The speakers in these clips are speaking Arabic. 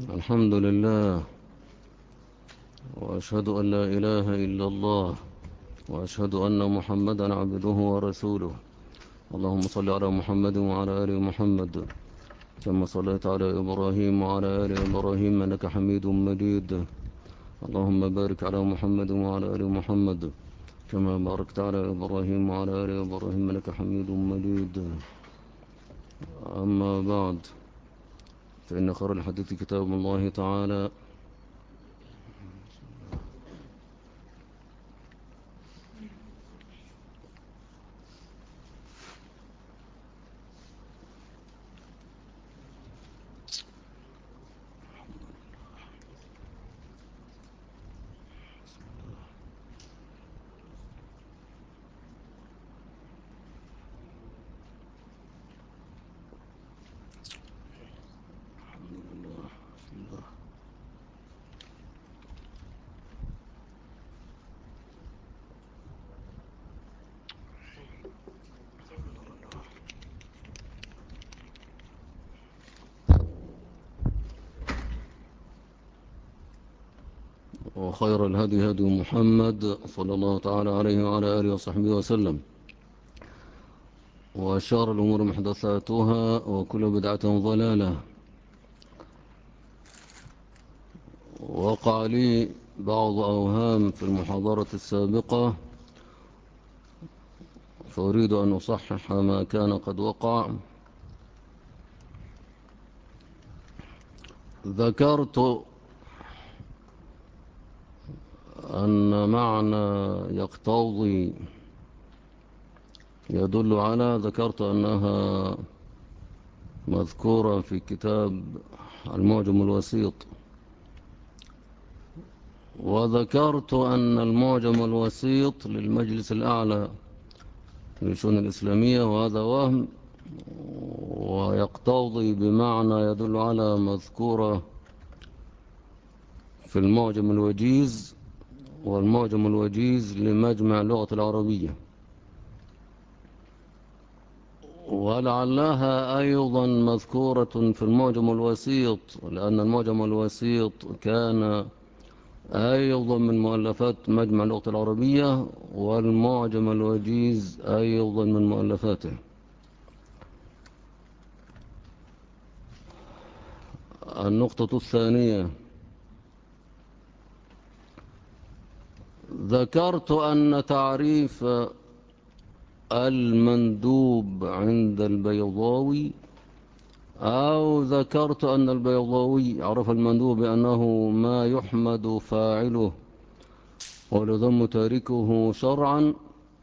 الحمد لله، وأشهد أن لا إله إلا الله، وأشهد أن محمدا عبده ورسوله. اللهم صل على محمد وعلى آل محمد كما صليت على إبراهيم وعلى آل إبراهيم إنك حميد مجيد. اللهم بارك على محمد وعلى آل محمد كما باركت على إبراهيم وعلى آل إبراهيم إنك حميد مجيد. أما بعد، فإن خير الحديث كتاب الله تعالى، وخير الهدي هدي محمد صلى الله تعالى عليه وعلى آله وصحبه وسلم، وشار الأمور محدثاتها، وكل بدعة ضلالة. وقع لي بعض أوهام في المحاضرة السابقة، فأريد أن أصحح ما كان قد وقع. ذكرت أن معنى يقتضي يدل على، ذكرت أنها مذكورة في كتاب المعجم الوسيط، وذكرت أن المعجم الوسيط للمجلس الأعلى للشؤون الإسلامية، وهذا وهم، ويقتضي بمعنى يدل على مذكورة في المعجم الوجيز، والمعجم الوجيز لمجمع اللغة العربية، ولعلها أيضا مذكورة في المعجم الوسيط، لأن المعجم الوسيط كان أيضا من مؤلفات مجمع اللغة العربية، والمعجم الوجيز أيضا من مؤلفاته. النقطة الثانية، ذكرت أن تعريف المندوب عند البيضاوي، أو ذكرت أن البيضاوي عرف المندوب بأنه ما يحمد فاعله ويذم تاركه شرعا.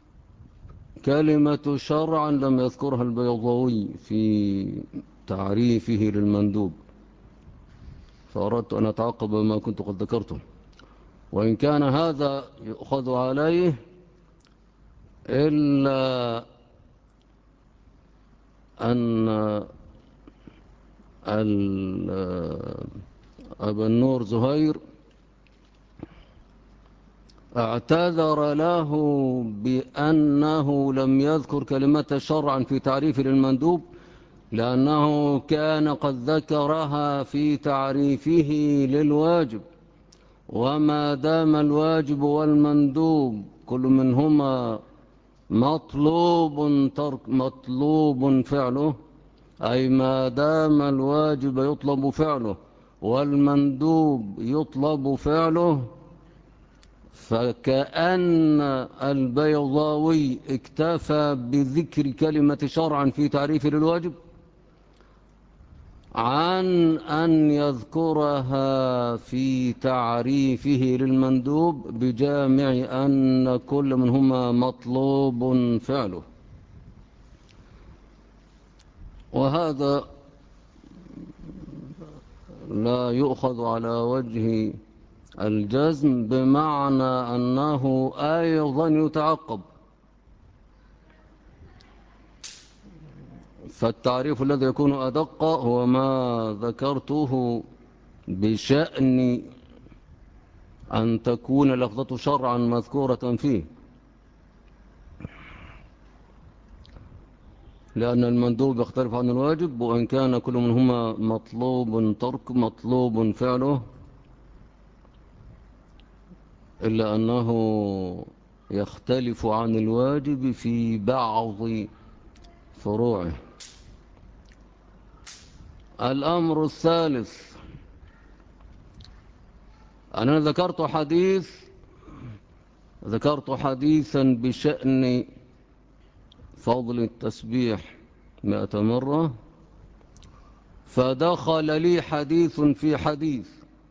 كلمة شرعا لم يذكرها البيضاوي في تعريفه للمندوب، فأردت أن أتعقب ما كنت قد ذكرته، وإن كان هذا يؤخذ عليه، إلا أن أبا النور زهير اعتذر له بأنه لم يذكر كلمة شرعا في تعريف للمندوب، لأنه كان قد ذكرها في تعريفه للواجب، وما دام الواجب والمندوب كل منهما مطلوب فعله، أي ما دام الواجب يطلب فعله والمندوب يطلب فعله، فكأن البيضاوي اكتفى بذكر كلمة شرعا في تعريف للواجب عن أن يذكرها في تعريفه للمندوب بجامع أن كل منهما مطلوب فعله. وهذا لا يؤخذ على وجه الجزم، بمعنى أنه أيضا يتعقب. فالتعريف الذي يكون أدق هو ما ذكرته بشأن أن تكون لفظة شرعا مذكورة فيه. لأن المندوب يختلف عن الواجب، وإن كان كل منهما مطلوب فعله، إلا أنه يختلف عن الواجب في بعض فروعه. الأمر الثالث، أنا ذكرت حديثا بشأن فضل التسبيح 100 مرة، فدخل لي حديث في حديث.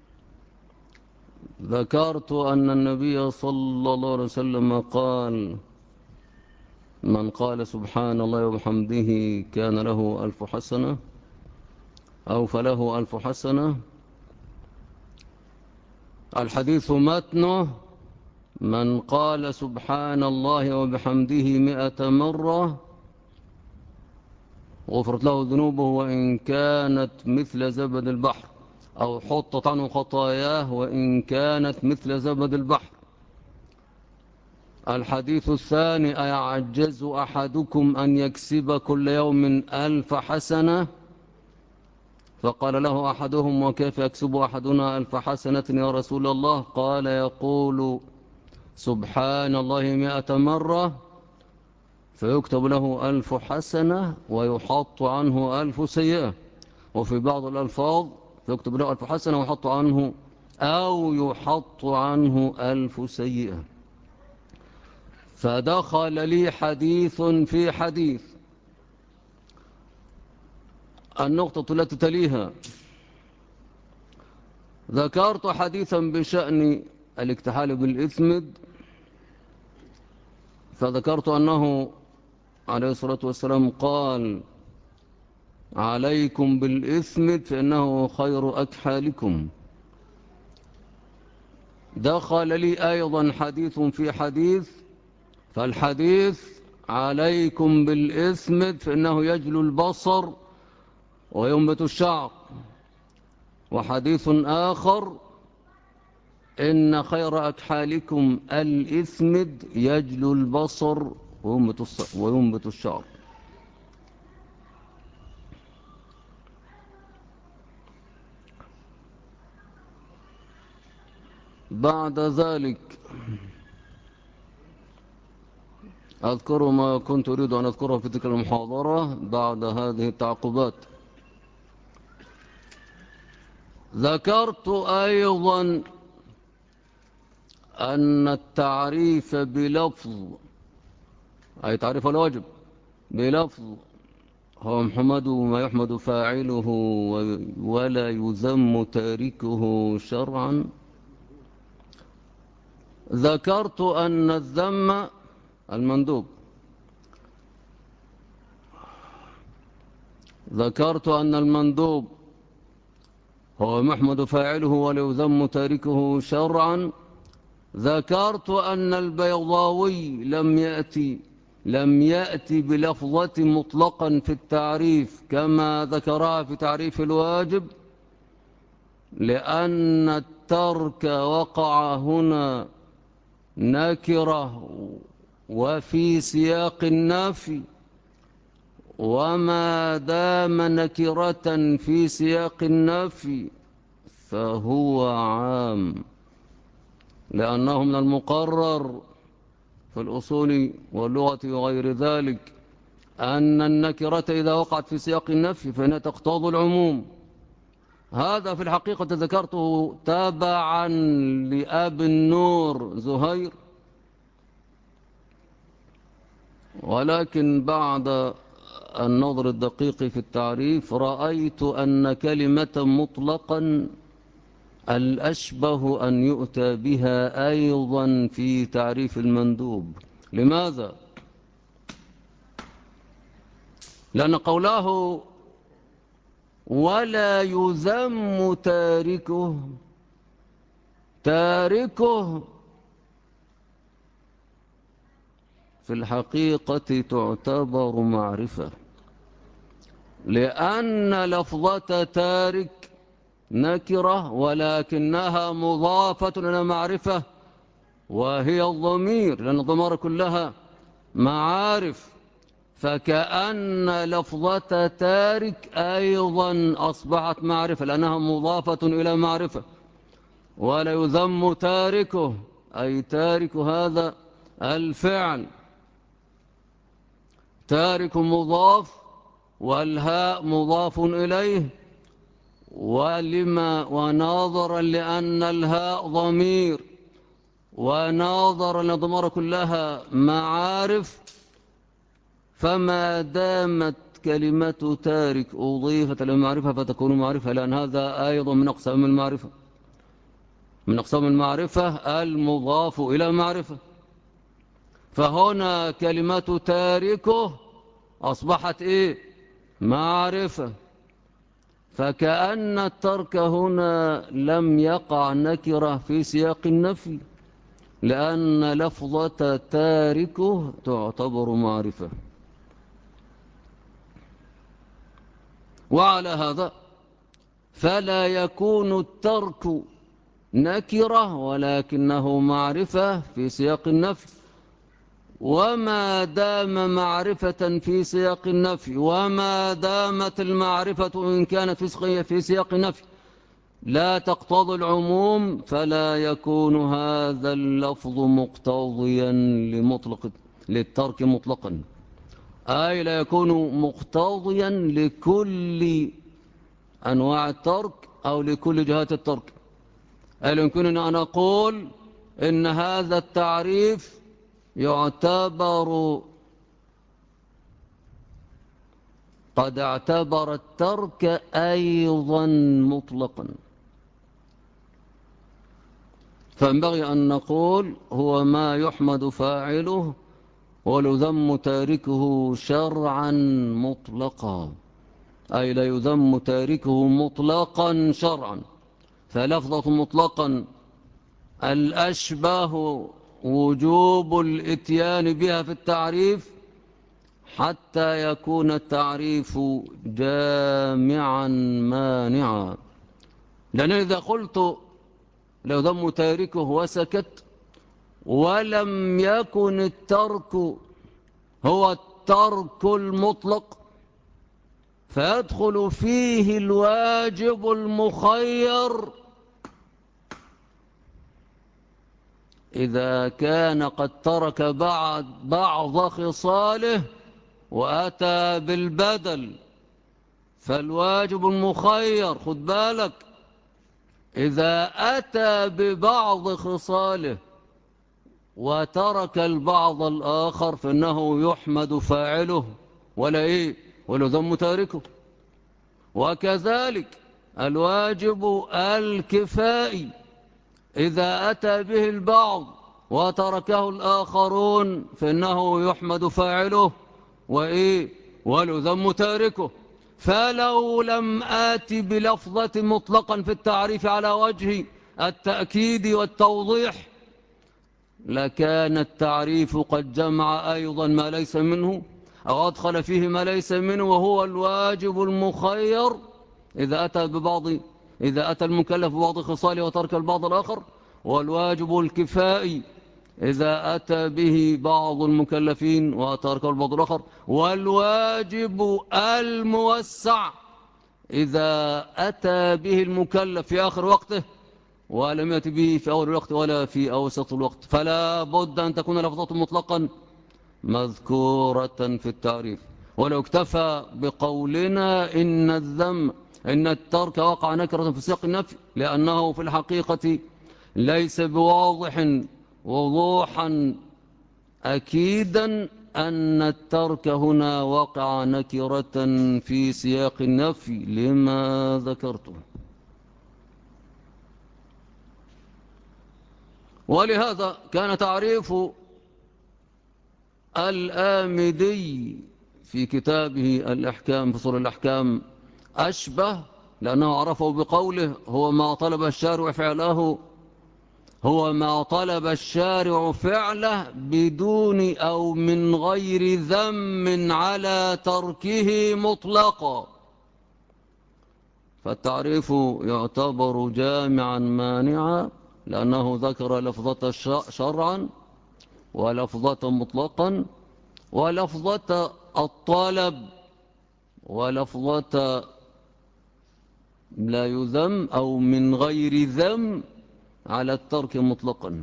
ذكرت أن النبي صلى الله عليه وسلم قال: من قال سبحان الله وبحمده كان له 1000 حسنة، أو فله 1000 حسنة. الحديث متنه: من قال سبحان الله وبحمده 100 مرة غفرت له ذنوبه وإن كانت مثل زبد البحر، أو حطت عنه خطاياه وإن كانت مثل زبد البحر. الحديث الثاني: أيعجز أحدكم أن يكسب كل يوم 1000 حسنة؟ فقال له أحدهم: وكيف يكسب أحدنا 1000 حسنة يا رسول الله؟ قال: يقول سبحان الله 100 مرة فيكتب له 1000 حسنة ويحط عنه 1000 سيئة. وفي بعض الألفاظ: فيكتب له 1000 حسنة ويحط عنه، أو يحط عنه 1000 سيئة. فدخل لي حديث في حديث. النقطة التي تليها: ذكرت حديثا بشأن الاكتحال بالإثمد، فذكرت أنه عليه الصلاة والسلام قال: عليكم بالإثمد فإنه خير أكحالكم. دخل لي أيضا حديث في حديث، فالحديث: عليكم بالإثمد فإنه يجلو البصر وينبت الشعر. وحديث آخر: إن خير أكحالكم الإثمد يجلو البصر وينبت الشعر. بعد ذلك أذكر ما كنت أريد أن أذكره في تلك المحاضرة بعد هذه التعقبات. ذكرت أيضا أن التعريف بلفظ، أي تعريف الواجب بلفظ، هو محمد ما يحمد فاعله ولا يذم تاركه شرعا. ذكرت أن الذم المندوب، ذكرت أن المندوب هو محمد فاعله ولا يذم تاركه شرعا. ذكرت أن البيضاوي لم يأتي بلفظة مطلقا في التعريف كما ذكرها في تعريف الواجب، لأن الترك وقع هنا نكرة وفي سياق النفي، وما دام نكرة في سياق النفي فهو عام، لأنه من المقرر في الأصول واللغة وغير ذلك أن النكرة إذا وقعت في سياق النفي فإنها تقتضي العموم. هذا في الحقيقة ذكرته تابعا لأبي النور زهير، ولكن بعد النظر الدقيق في التعريف رأيت أن كلمة مطلقا الأشبه أن يؤتى بها أيضا في تعريف المندوب. لماذا؟ لأن قوله ولا يذم تاركه في الحقيقة تعتبر معرفة، لأن لفظة تارك نكرة ولكنها مضافة إلى معرفة وهي الضمير، لأن الضمائر كلها معارف، فكأن لفظة تارك أيضا أصبحت معرفة لأنها مضافة إلى معرفة. ولا يذم تاركه أي تارك هذا الفعل. تارك مضاف والهاء مضاف إليه، وناظرا لأن الهاء ضمير وناظرا الأضمار كلها معارف، فما دامت كلمة تارك أضيفت للمعرفة فتكون معرفة، لأن هذا أيضا من أقسام المعرفة، من أقسام المعرفة المضاف إلى معرفة. فهنا كلمة تاركه أصبحت إيه؟ معرفة. فكأن الترك هنا لم يقع نكرة في سياق النفي، لأن لفظة تاركه تعتبر معرفة. وعلى هذا فلا يكون الترك نكرة ولكنه معرفة في سياق النفي. وما دام معرفة في سياق النفي، وما دامت المعرفة إن كانت في سياق النفي لا تقتضي العموم، فلا يكون هذا اللفظ مقتضيا للترك مطلقا، أي لا يكون مقتضيا لكل أنواع الترك أو لكل جهات الترك. هل يمكنني أن أقول إن هذا التعريف يعتبر قد اعتبر الترك أيضا مطلقا، فينبغي أن نقول هو ما يحمد فاعله ويذم تاركه شرعا مطلقا، أي لا يذم تاركه مطلقا شرعا. فلفظة مطلقا الأشبه وجوب الإتيان بها في التعريف حتى يكون التعريف جامعا مانعا. لأن إذا قلت لو ذم تاركه وسكت ولم يكن الترك هو الترك المطلق، فيدخل فيه الواجب المخير إذا كان قد ترك بعض خصاله وأتى بالبدل. فالواجب المخير خد بالك إذا أتى ببعض خصاله وترك البعض الآخر فإنه يحمد فاعله ولا ذم تاركه. وكذلك الواجب الكفائي إذا أتى به البعض وتركه الآخرون فإنه يحمد فاعله ولا ذم تاركه. فلو لم آت بلفظة مطلقا في التعريف على وجه التأكيد والتوضيح لكان التعريف قد جمع أيضا ما ليس منه أو أدخل فيه ما ليس منه، وهو الواجب المخير إذا أتى المكلف ببعض خصاله وترك البعض الآخر، والواجب الكفائي إذا أتى به بعض المكلفين وترك البعض الآخر، والواجب الموسع إذا أتى به المكلف في آخر وقته ولم يأتي به في أول الوقت ولا في أوسط الوقت. فلا بد أن تكون لفظة مطلقا مذكورة في التعريف. ولو اكتفى بقولنا إن الترك وقع نكرة في سياق النفي لأنه في الحقيقة ليس بواضح وضوحا أكيدا أن الترك هنا وقع نكرة في سياق النفي لما ذكرته. ولهذا كان تعريف الآمدي في كتابه الأحكام فصول الأحكام أشبه، لأنه عرفه بقوله هو ما طلب الشارع فعله بدون أو من غير ذم على تركه مطلقا. فالتعريف يعتبر جامعا مانعا لأنه ذكر لفظة شرعا ولفظة مطلقا ولفظة الطلب ولفظة لا يذم أو من غير ذم على الترك مطلقا.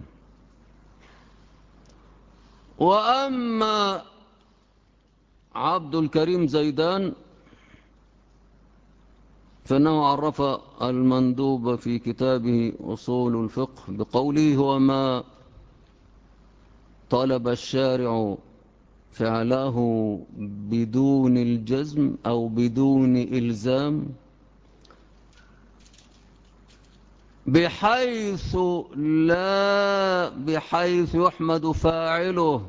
وأما عبد الكريم زيدان فإنه عرف المندوب في كتابه أصول الفقه بقوله: هو ما طلب الشارع فعله بدون الجزم أو بدون إلزام، بحيث يحمد فاعله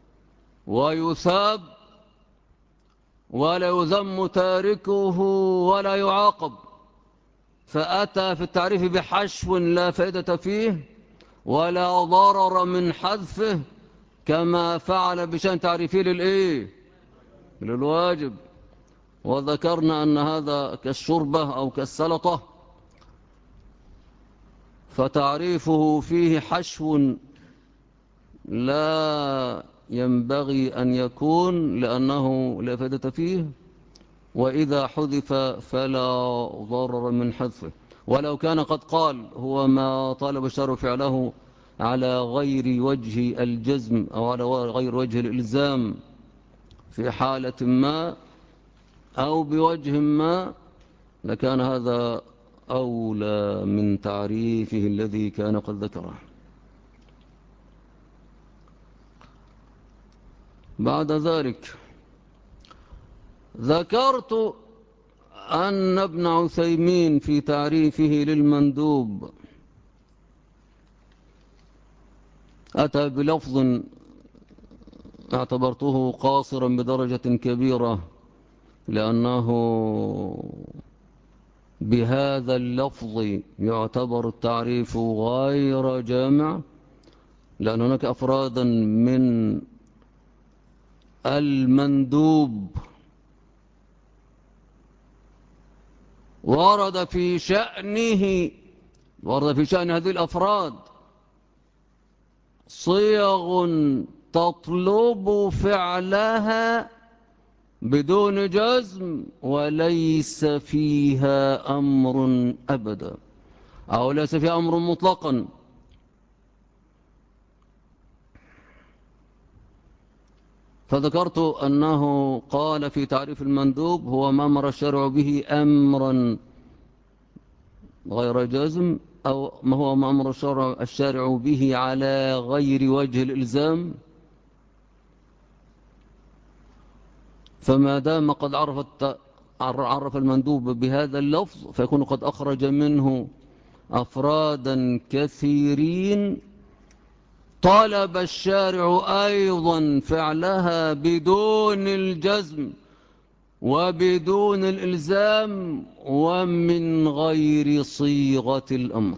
ويثاب ولا يذم تاركه ولا يعاقب. فأتى في التعريف بحشو لا فائدة فيه ولا ضرر من حذفه، كما فعل بشأن تعريفه للواجب. وذكرنا أن هذا كالشربة أو كالسلطة، فتعريفه فيه حشو لا ينبغي أن يكون لأنه لا فائدة فيه، وإذا حذف فلا ضرر من حذفه. ولو كان قد قال هو ما طالب الشرع فعله على غير وجه الجزم أو على غير وجه الإلزام في حالة ما أو بوجه ما، لكان هذا أولى من تعريفه الذي كان قد ذكره. بعد ذلك ذكرت أن ابن عثيمين في تعريفه للمندوب أتى بلفظ اعتبرته قاصرا بدرجة كبيرة، لأنه بهذا اللفظ يعتبر التعريف غير جامع، لأن هناك أفرادا من المندوب ورد في شأن هذه الأفراد صيغ تطلب فعلها بدون جزم وليس فيها أمر أبدا، أو ليس فيها أمر مطلقا. فذكرت أنه قال في تعريف المندوب: هو ما أمر الشرع به أمرا غير جازم، أو ما هو ما أمر الشارع به على غير وجه الإلزام. فما دام قد عرف المندوب بهذا اللفظ فيكون قد أخرج منه أفرادا كثيرين طالب الشارع أيضا فعلها بدون الجزم وبدون الإلزام ومن غير صيغة الأمر.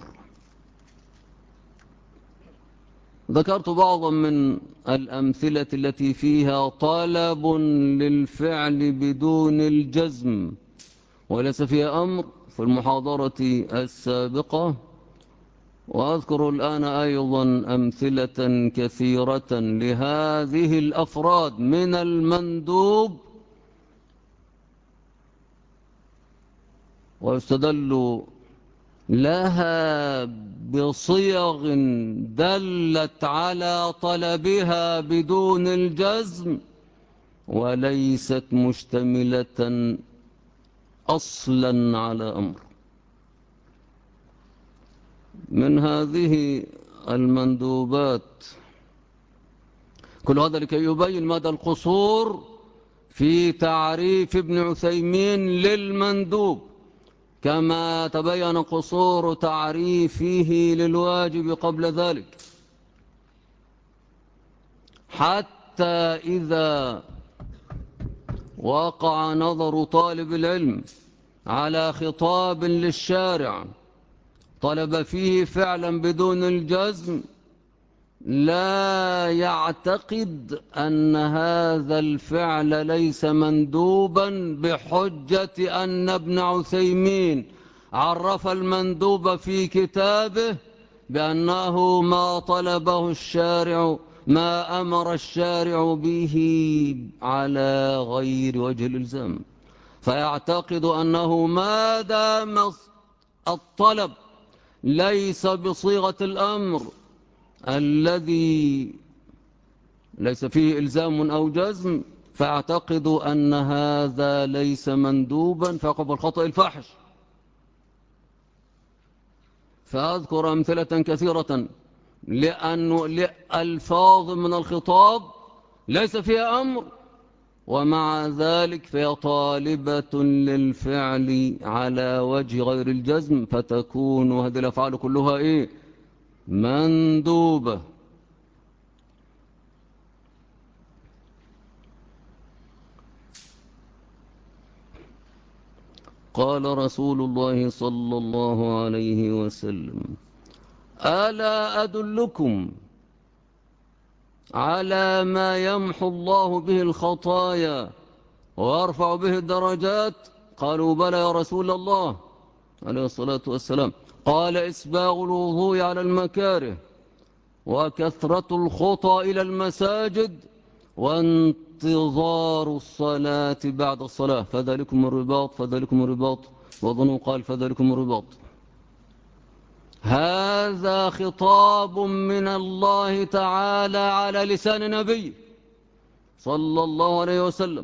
ذكرت بعضا من الأمثلة التي فيها طلب للفعل بدون الجزم وليس فيها أمر في المحاضرة السابقة، وأذكر الآن أيضا أمثلة كثيرة لهذه الأفراد من المندوب، ويستدل لها بصيغ دلت على طلبها بدون الجزم وليست مشتملة أصلا على أمر. من هذه المندوبات كل هذا لكي يبين مدى القصور في تعريف ابن عثيمين للمندوب، كما تبين قصور تعريفه للواجب قبل ذلك، حتى إذا وقع نظر طالب العلم على خطاب للشارع طلب فيه فعلا بدون الجزم لا يعتقد أن هذا الفعل ليس مندوبا بحجة أن ابن عثيمين عرف المندوب في كتابه بأنه ما طلبه الشارع ما أمر الشارع به على غير وجه الإلزام، فيعتقد أنه ما دام الطلب ليس بصيغة الأمر الذي ليس فيه إلزام أو جزم، فاعتقد أن هذا ليس مندوبا فيقع بالخطأ الفاحش. فأذكر أمثلة كثيرة لأن الألفاظ من الخطاب ليس فيها أمر، ومع ذلك فهي طالبة للفعل على وجه غير الجزم، فتكون هذه الأفعال كلها إيه؟ مندوبة. قال رسول الله صلى الله عليه وسلم: ألا أدلكم على ما يمحو الله به الخطايا ويرفع به الدرجات؟ قالوا بلى يا رسول الله عليه الصلاة والسلام. قال: إسباغ الوضوء على المكاره، وكثرة الخطى إلى المساجد، وانتظار الصلاة بعد الصلاة، فذلكم الرباط فذلكم الرباط، وظنوا قال فذلكم الرباط. هذا خطاب من الله تعالى على لسان نبي صلى الله عليه وسلم،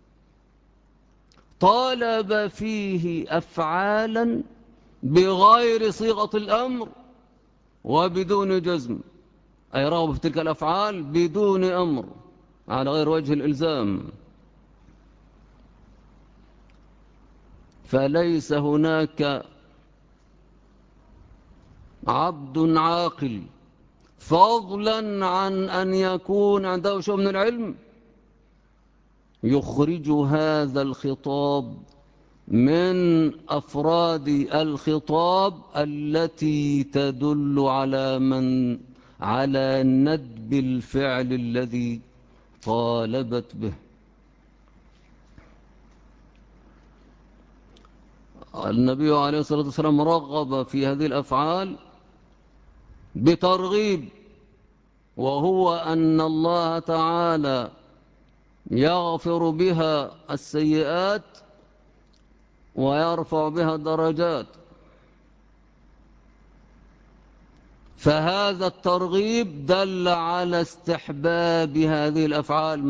طالب فيه أفعالا بغير صيغة الأمر وبدون جزم، أي رغب في تلك الأفعال بدون أمر على غير وجه الإلزام. فليس هناك عبد عاقل فضلا عن أن يكون عنده شيء من العلم يخرج هذا الخطاب من أفراد الخطاب التي تدل على ندب الفعل الذي طالبت به. النبي عليه الصلاة والسلام رغب في هذه الأفعال بترغيب، وهو أن الله تعالى يغفر بها السيئات ويرفع بها الدرجات، فهذا الترغيب دل على استحباب هذه الأفعال،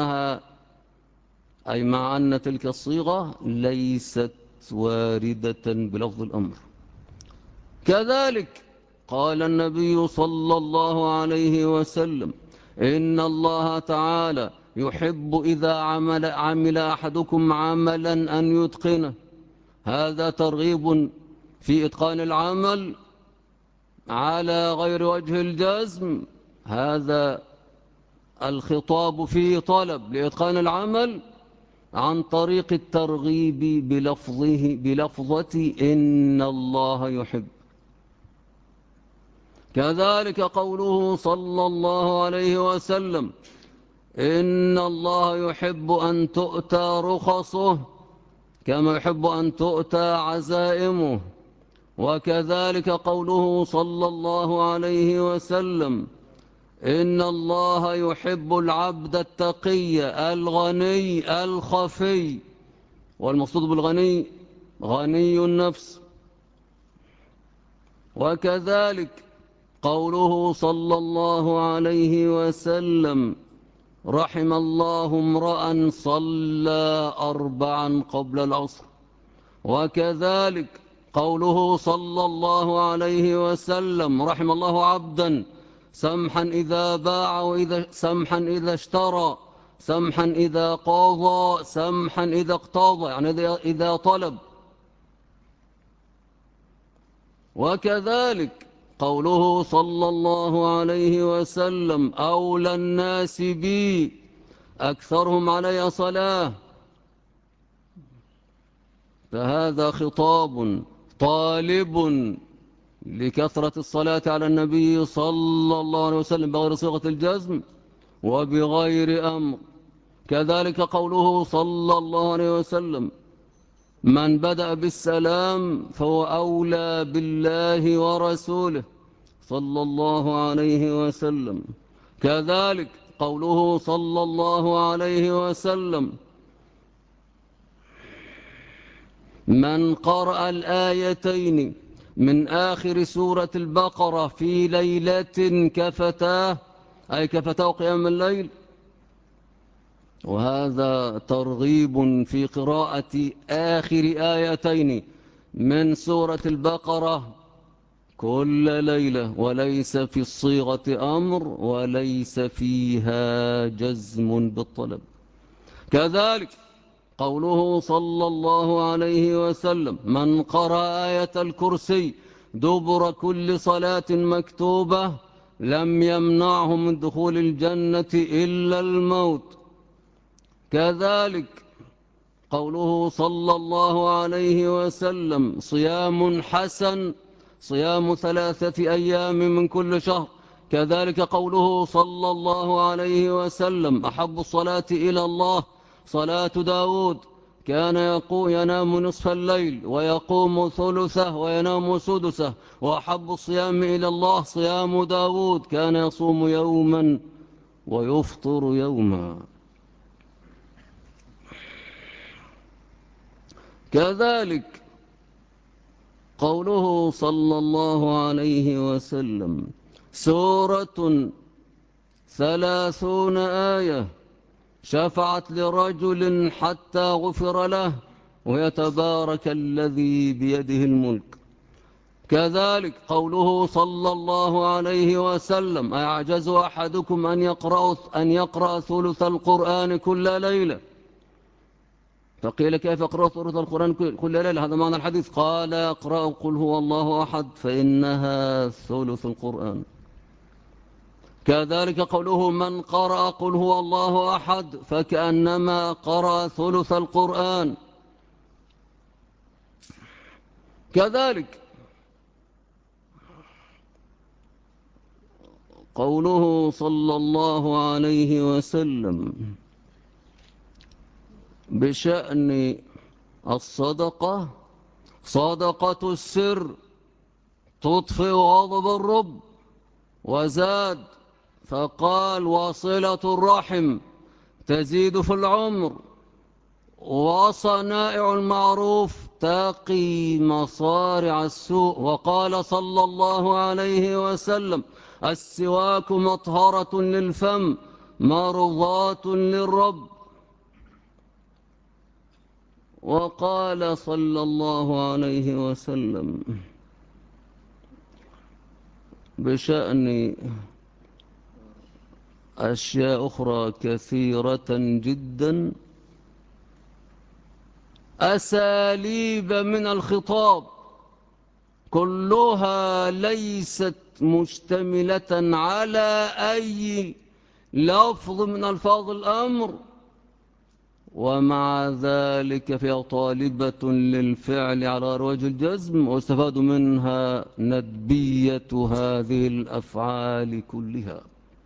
مع أن تلك الصيغة ليست واردة بلفظ الأمر. كذلك قال النبي صلى الله عليه وسلم: إن الله تعالى يحب إذا عمل أحدكم عملا أن يتقنه. هذا ترغيب في إتقان العمل على غير وجه الجزم، هذا الخطاب فيه طلب لإتقان العمل عن طريق الترغيب بلفظة إن الله يحب. كذلك قوله صلى الله عليه وسلم: إن الله يحب أن تؤتى رخصه كما يحب أن تؤتى عزائمه. وكذلك قوله صلى الله عليه وسلم: إن الله يحب العبد التقي الغني الخفي، والمقصود بالغني غني النفس. وكذلك قوله صلى الله عليه وسلم: رحم الله امرأ صلى 4 قبل العصر. وكذلك قوله صلى الله عليه وسلم: رحم الله عبدا سمحا إذا باع سمحا إذا اشترى، سمحا إذا قاضى، سمحا إذا اقتاضى، يعني إذا طلب. وكذلك قوله صلى الله عليه وسلم: أولى الناس بي أكثرهم علي صلاة. فهذا خطاب طالب لكثرة الصلاة على النبي صلى الله عليه وسلم بغير صيغة الجزم وبغير أمر. كذلك قوله صلى الله عليه وسلم: من بدأ بالسلام فهو أولى بالله ورسوله صلى الله عليه وسلم. كذلك قوله صلى الله عليه وسلم: من قرأ الآيتين من آخر سورة البقرة في ليلة كفتاه، أي كفتاه قيام الليل. وهذا ترغيب في قراءة آخر آيتين من سورة البقرة كل ليلة، وليس في الصيغة أمر وليس فيها جزم بالطلب. كذلك قوله صلى الله عليه وسلم: من قرأ آية الكرسي دبر كل صلاة مكتوبة لم يمنعه من دخول الجنة إلا الموت. كذلك قوله صلى الله عليه وسلم: صيام حسن صيام 3 أيام من كل شهر. كذلك قوله صلى الله عليه وسلم: أحب الصلاة إلى الله صلاة داود كان ينام نصف الليل ويقوم ثلثه وينام سدسه، وأحب الصيام إلى الله صيام داود كان يصوم يوما ويفطر يوما. كذلك قوله صلى الله عليه وسلم: سورة 30 آية شفعت لرجل حتى غفر له ويتبارك الذي بيده الملك. كذلك قوله صلى الله عليه وسلم: أيعجز أحدكم أن يقرأ ثلث القرآن كل ليلة؟ فقيل: كيف يقرأ ثلث القرآن كل ليلة؟ هذا معنى الحديث. قال: يقرأ قل هو الله أحد فإنها ثلث القرآن. كذلك قوله: من قرأ قل هو الله أحد فكأنما قرأ ثلث القرآن. كذلك قوله صلى الله عليه وسلم بشأن الصدقة: صدقة السر تطفئ غضب الرب. وزاد فقال: وصلة الرحم تزيد في العمر، وصنائع المعروف تقي مصارع السوء. وقال صلى الله عليه وسلم: السواك مطهرة للفم مرضاة للرب. وقال صلى الله عليه وسلم بشأن أشياء أخرى كثيرة جدا: أساليب من الخطاب كلها ليست مشتملة على أي لفظ من ألفاظ الأمر، ومع ذلك فهي طالبة للفعل على وجه الجزم، واستفاد منها ندبية هذه الأفعال كلها.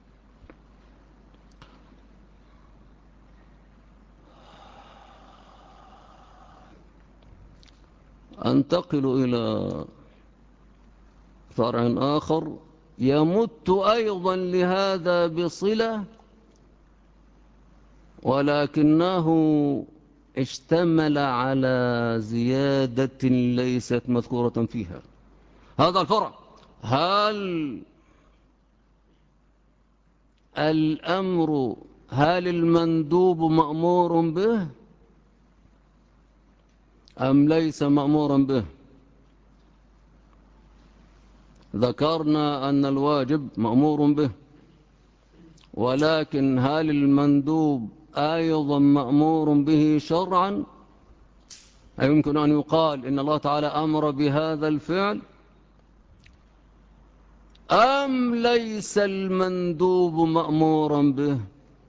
أنتقل إلى فرع آخر يمت أيضا لهذا بصلة، ولكنه اشتمل على زيادة ليست مذكورة فيها. هذا الفرع: هل المندوب مأمور به أم ليس مأمورا به؟ ذكرنا أن الواجب مأمور به، ولكن هل المندوب أيضا مأمور به شرعا؟ يمكن أن يقال إن الله تعالى أمر بهذا الفعل، أم ليس المندوب مأمورا به؟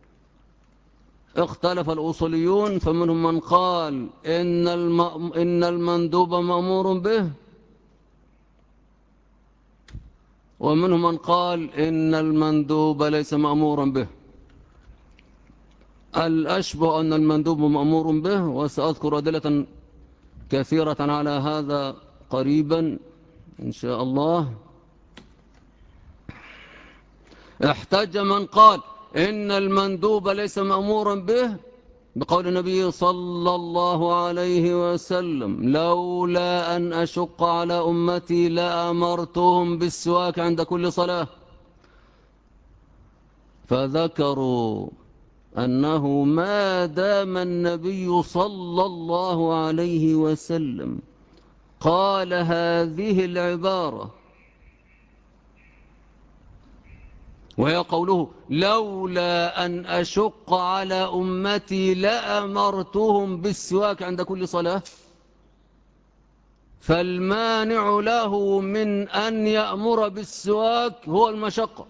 اختلف الأصوليون، فمنهم من قال إن المندوب مأمور به، ومنهم من قال إن المندوب ليس مأمورا به. الأشبه أن المندوب مأمور به، وسأذكر أدلة كثيرة على هذا قريبا إن شاء الله. احتج من قال إن المندوب ليس مأمورا به بقول النبي صلى الله عليه وسلم لولا أن أشق على أمتي لأمرتهم بالسواك عند كل صلاة. فذكروا أنه ما دام النبي صلى الله عليه وسلم قال هذه العبارة، وهي قوله لولا أن أشق على أمتي لأمرتهم بالسواك عند كل صلاة، فالمانع له من أن يأمر بالسواك هو المشقة.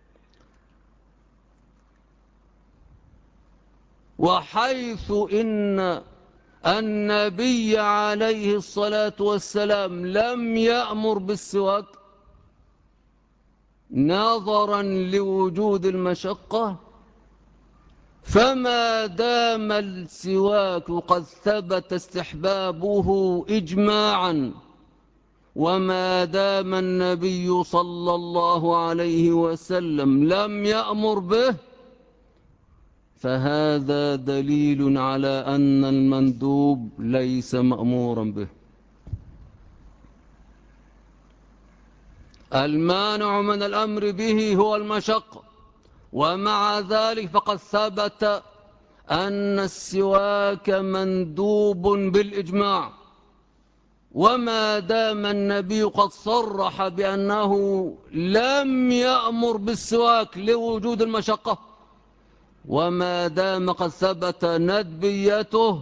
وحيث إن النبي عليه الصلاة والسلام لم يأمر بالسواك نظرا لوجود المشقة، فما دام السواك قد ثبت استحبابه إجماعا، وما دام النبي صلى الله عليه وسلم لم يأمر به، فهذا دليل على أن المندوب ليس مأمورا به. المانع من الأمر به هو المشقة، ومع ذلك فقد ثبت أن السواك مندوب بالإجماع، وما دام النبي قد صرح بأنه لم يأمر بالسواك لوجود المشقة، وما دام قد ثبت ندبيته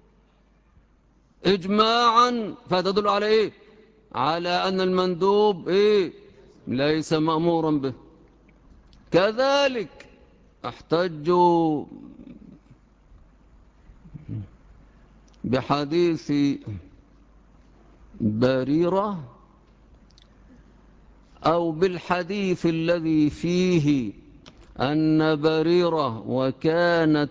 إجماعا، فتدل على إيه؟ على أن المندوب إيه؟ ليس مأمورا به. كذلك احتجوا بحديث بريرة أو بالحديث الذي فيه أن بريرة وكانت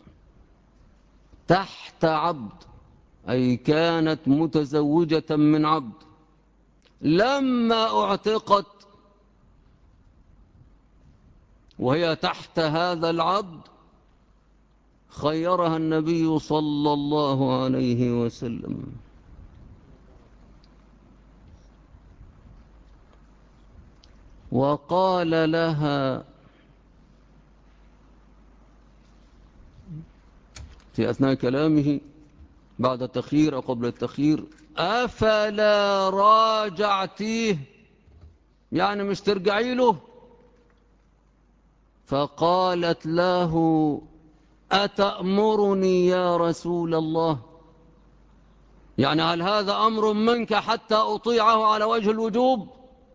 تحت عبد، أي كانت متزوجة من عبد، لما اعتقت وهي تحت هذا العبد خيرها النبي صلى الله عليه وسلم، وقال لها في أثناء كلامه بعد التخيير أو قبل التخيير أفلا راجعتيه، يعني مش ترجعي له؟ فقالت له أتأمرني يا رسول الله؟ يعني هل هذا أمر منك حتى أطيعه على وجه الوجوب؟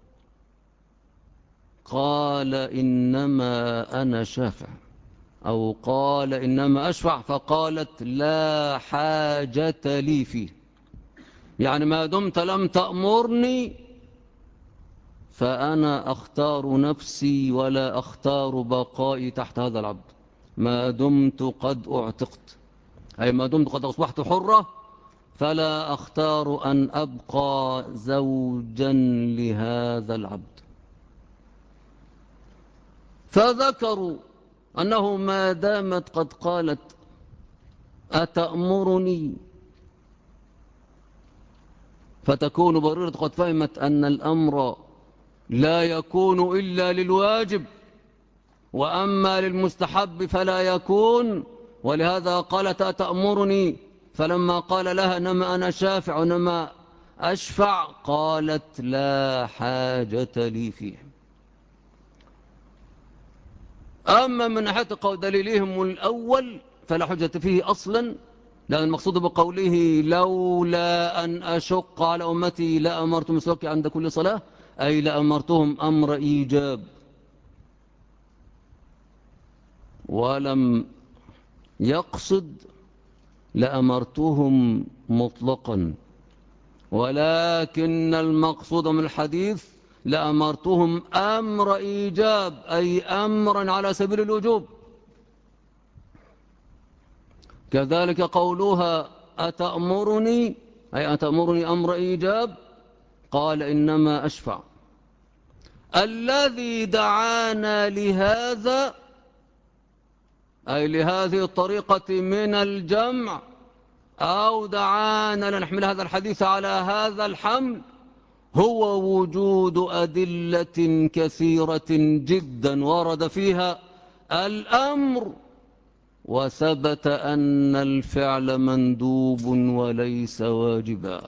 قال إنما أنا شافع، أو قال إنما أشفع، فقالت لا حاجة لي فيه، يعني ما دمت لم تأمرني فأنا أختار نفسي ولا أختار بقائي تحت هذا العبد، ما دمت قد أعتقت، أي ما دمت قد أصبحت حرة، فلا أختار أن أبقى زوجا لهذا العبد. فذكروا أنه ما دامت قد قالت أتأمرني، فتكون بريرة قد فهمت أن الأمر لا يكون إلا للواجب، وأما للمستحب فلا يكون، ولهذا قالت أتأمرني، فلما قال لها إنما أنا شافع وإنما أشفع قالت لا حاجة لي فيه. أما من ناحية دليلهم الأول فلا حجة فيه أصلا، لأن المقصود بقوله لولا أن أشق على أمتي لأمرتهم بالسواك عند كل صلاة، أي لأمرتهم أمر إيجاب، ولم يقصد لأمرتهم مطلقا، ولكن المقصود من الحديث لأمرتهم أمر إيجاب، أي أمرا على سبيل الوجوب. كذلك قولها أتأمرني، أي أتأمرني أمر إيجاب، قال إنما أشفع، الذي دعانا لهذا، أي لهذه الطريقة من الجمع، أو دعانا لنحمل هذا الحديث على هذا الحمل، هو وجود أدلة كثيرة جدا ورد فيها الأمر، وثبت أن الفعل مندوب وليس واجبا،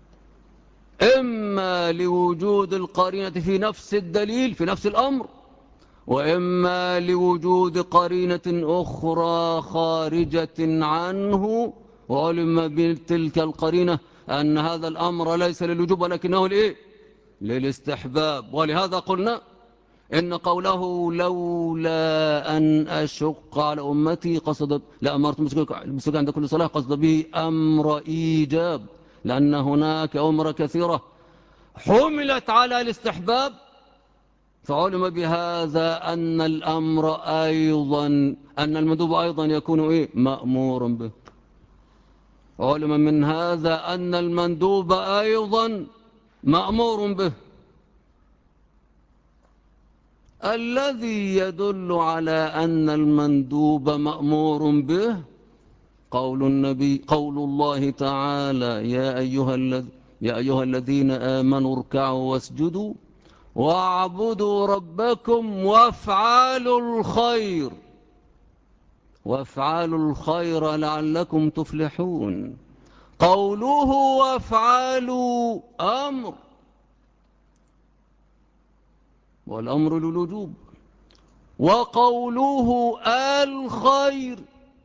إما لوجود القرينة في نفس الدليل في نفس الأمر، وإما لوجود قرينة أخرى خارجة عنه، وعلم بتلك القرينة أن هذا الأمر ليس للوجوب ولكنه للاستحباب. ولهذا قلنا إن قوله لولا أن أشق على أمتي قصد لأمرت بالسكوت عند كل صلاة، قصد به أمر إيجاب، لأن هناك أمر كثيرة حملت على الاستحباب، فعلم بهذا أن الأمر أيضا أن المندوب أيضا يكون مأمور به. علم من هذا أن المندوب أيضا مأمور به. الذي يدل على أن المندوب مأمور به قول الله تعالى يا أيها الذين آمنوا اركعوا واسجدوا واعبدوا ربكم وافعلوا الخير لعلكم تفلحون. قوله وافعلوا أمر، والأمر للوجوب، وقوله الخير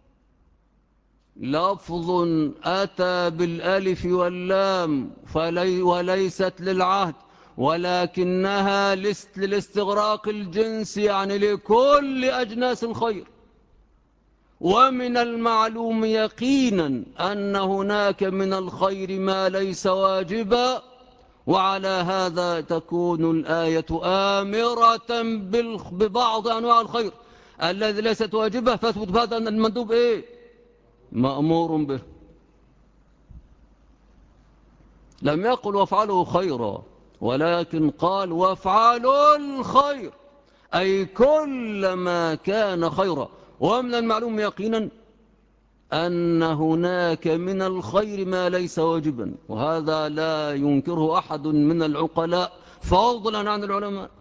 لفظ أتى بالألف واللام وليست للعهد، ولكنها للاستغراق الجنس، يعني لكل أجناس الخير. ومن المعلوم يقينا أن هناك من الخير ما ليس واجبا، وعلى هذا تكون الآية آمرة ببعض أنواع الخير الذي ليست واجبة، فاثبت بهذا أن المندوب مأمور به. لم يقل وافعلوا خيرا، ولكن قال وافعلوا الخير، أي كل ما كان خيرا. ومن المعلوم يقينا أن هناك من الخير ما ليس واجبا، وهذا لا ينكره أحد من العقلاء فضلا عن العلماء.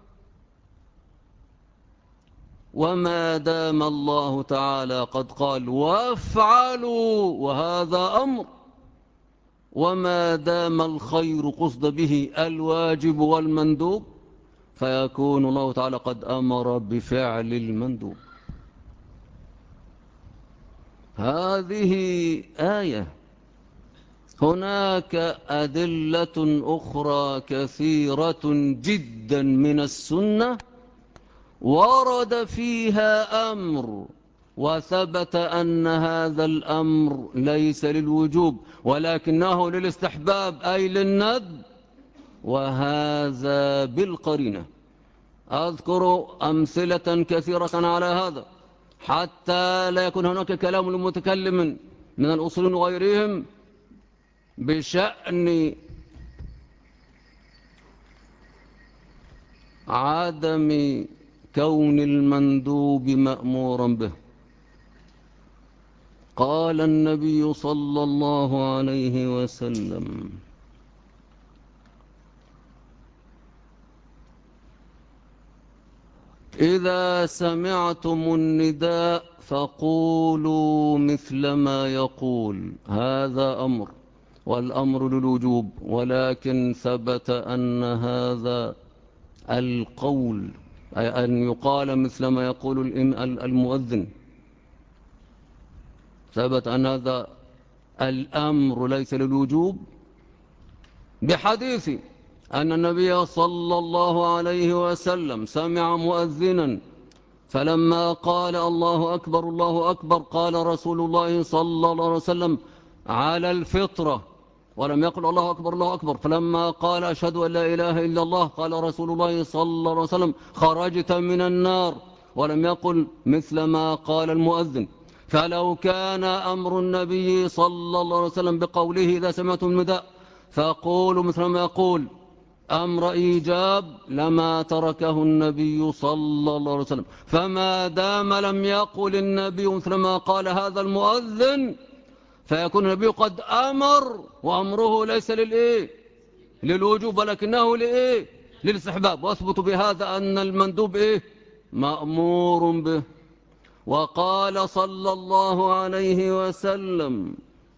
وما دام الله تعالى قد قال وافعلوا وهذا أمر، وما دام الخير قصد به الواجب والمندوب، فيكون الله تعالى قد أمر بفعل المندوب. هذه آية. هناك أدلة أخرى كثيرة جدا من السنة ورد فيها أمر، وثبت أن هذا الأمر ليس للوجوب ولكنه للاستحباب أي للندب، وهذا بالقرينة. أذكر أمثلة كثيرة على هذا حتى لا يكون هناك كلام لمتكلم من الأصولين وغيرهم بشأن عدم كون المندوب مأمورا به. قال النبي صلى الله عليه وسلم إذا سمعتم النداء فقولوا مثل ما يقول. هذا أمر، والأمر للوجوب، ولكن ثبت أن هذا القول أي أن يقال مثل ما يقول المؤذن، ثبت أن هذا الأمر ليس للوجوب بحديث أن النبي صلى الله عليه وسلم سمع مؤذنا فلما قال الله أكبر الله أكبر قال رسول الله صلى الله عليه وسلم على الفطرة، ولم يقل الله أكبر الله أكبر. فلما قال أشهد أن لا إله إلا الله قال رسول الله صلى الله عليه وسلم خرجت من النار، ولم يقل مثل ما قال المؤذن. فلو كان أمر النبي صلى الله عليه وسلم بقوله إذا سمعتم النداء فقولوا مثل ما يقول، أمر إيجاب لما تركه النبي صلى الله عليه وسلم. فما دام لم يقل النبي مثل ما قال هذا المؤذن فيكون النبي قد أمر، وأمره ليس للإيه؟ للوجوب، ولكنه لإيه؟ للاستحباب. وأثبت بهذا أن المندوب إيه؟ مأمور به. وقال صلى الله عليه وسلم: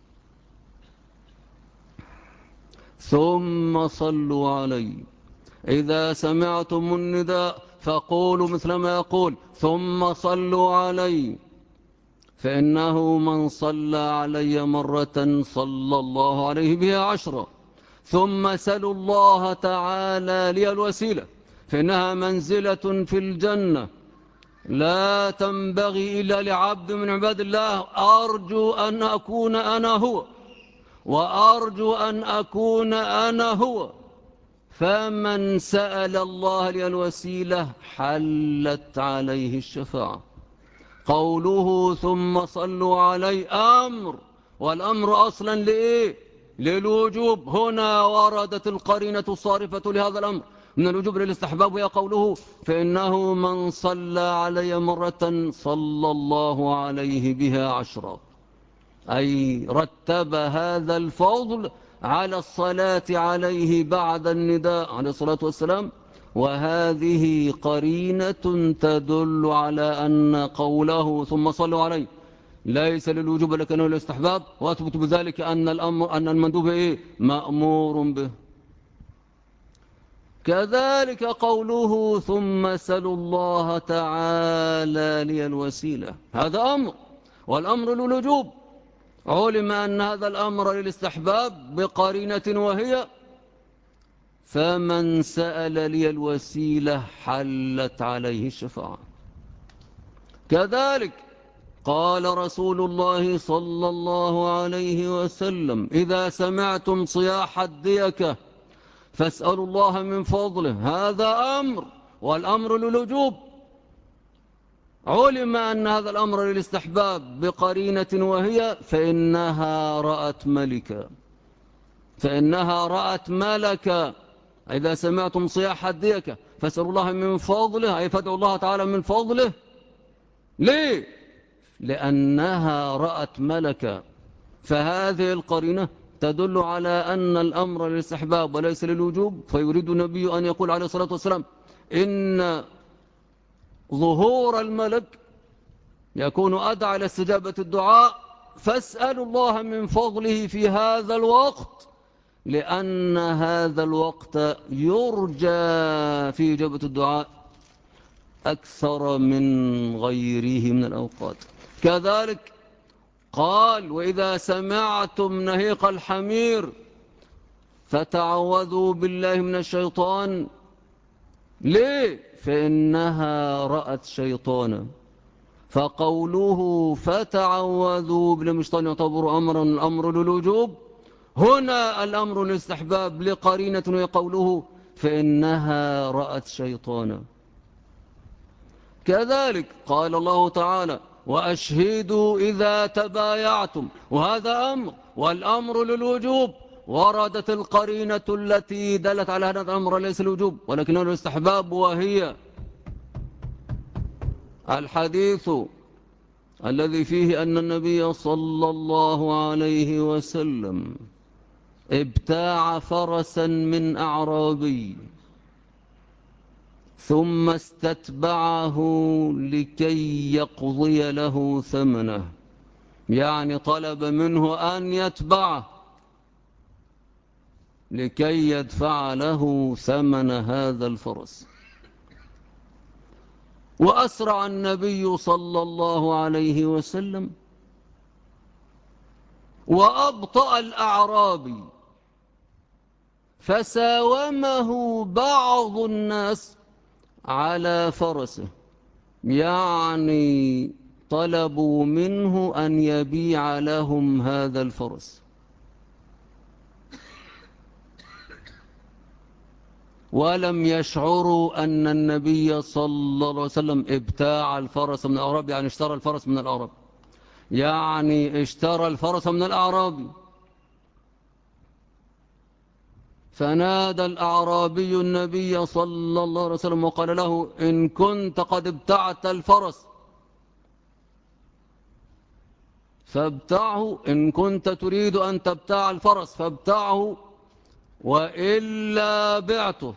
ثم صلوا علي إذا سمعتم النداء فقولوا مثل ما يقول ثم صلوا علي، فإنه من صلى علي مرة صلى الله عليه بها 10. ثم سلوا الله تعالى لي الوسيلة فإنها منزلة في الجنة لا تنبغي إلا لعبد من عباد الله، أرجو أن أكون أنا هو، وأرجو أن أكون أنا هو. فمن سأل الله لي الوسيلة حلت عليه الشفاعة. قوله ثم صلوا علي أمر، والأمر أصلا لإيه؟ للوجوب. هنا وردت القرينة الصارفة لهذا الأمر من الوجوب للاستحباب، وهي قوله فإنه من صلى علي مرة صلى الله عليه بها 10، أي رتب هذا الفضل على الصلاة عليه بعد النداء عليه الصلاة والسلام. وهذه قرينة تدل على أن قوله ثم صلوا عليه ليس للوجوب لكنه للاستحباب، وأثبت بذلك أن المندوب إيه؟ مأمور به. كذلك قوله ثم سلوا الله تعالى لي الوسيلة، هذا أمر، والأمر للوجوب. علم أن هذا الأمر للاستحباب بقرينة، وهي فمن سأل لي الوسيلة حلت عليه الشفاعة. كذلك قال رسول الله صلى الله عليه وسلم: إذا سمعتم صياح الديكة فاسألوا الله من فضله، هذا أمر، والأمر للوجوب. علم أن هذا الأمر للاستحباب بقرينة، وهي فإنها رأت ملكا، فإنها رأت ملكا. إذا سمعتم صياح الديكة فاسألوا الله من فضله، أي فادعوا الله تعالى من فضله. ليه؟ لأنها رأت ملكا. فهذه القرينة تدل على أن الأمر للاستحباب وليس للوجوب. فيريد النبي أن يقول عليه الصلاة والسلام إن ظهور الملك يكون أدعى لاستجابة الدعاء، فاسألوا الله من فضله في هذا الوقت، لأن هذا الوقت يرجى في إجابة الدعاء أكثر من غيره من الأوقات. كذلك قال: وإذا سمعتم نهيق الحمير فتعوذوا بالله من الشيطان. ليه؟ فإنها رأت شيطانا. فقوله فتعوذوا بالله من الشيطان يعتبر أمرا، الأمر للوجوب. هنا الأمر للاستحباب لقرينة، وقوله فإنها رأت شيطانا. كذلك قال الله تعالى: وأشهدوا إذا تبايعتم، وهذا أمر، والأمر للوجوب. وردت القرينة التي دلت على هذا الأمر ليس الوجوب ولكنه الاستحباب، وهي الحديث الذي فيه أن النبي صلى الله عليه وسلم ابتاع فرسا من أعرابي ثم استتبعه لكي يقضي له ثمنه، يعني طلب منه أن يتبعه لكي يدفع له ثمن هذا الفرس. وأسرع النبي صلى الله عليه وسلم وأبطأ الأعرابي، فساومه بعض الناس على فرسه، يعني طلبوا منه أن يبيع لهم هذا الفرس. ولم يشعروا أن النبي صلى الله عليه وسلم ابتاع الفرس من الأعراب، يعني اشترى الفرس من الأعراب، يعني اشترى الفرس من الأعراب. فنادى الأعرابي النبي صلى الله عليه وسلم وقال له: إن كنت قد ابتعت الفرس فابتعه، إن كنت تريد أن تبتاع الفرس فابتعه، وإلا بعته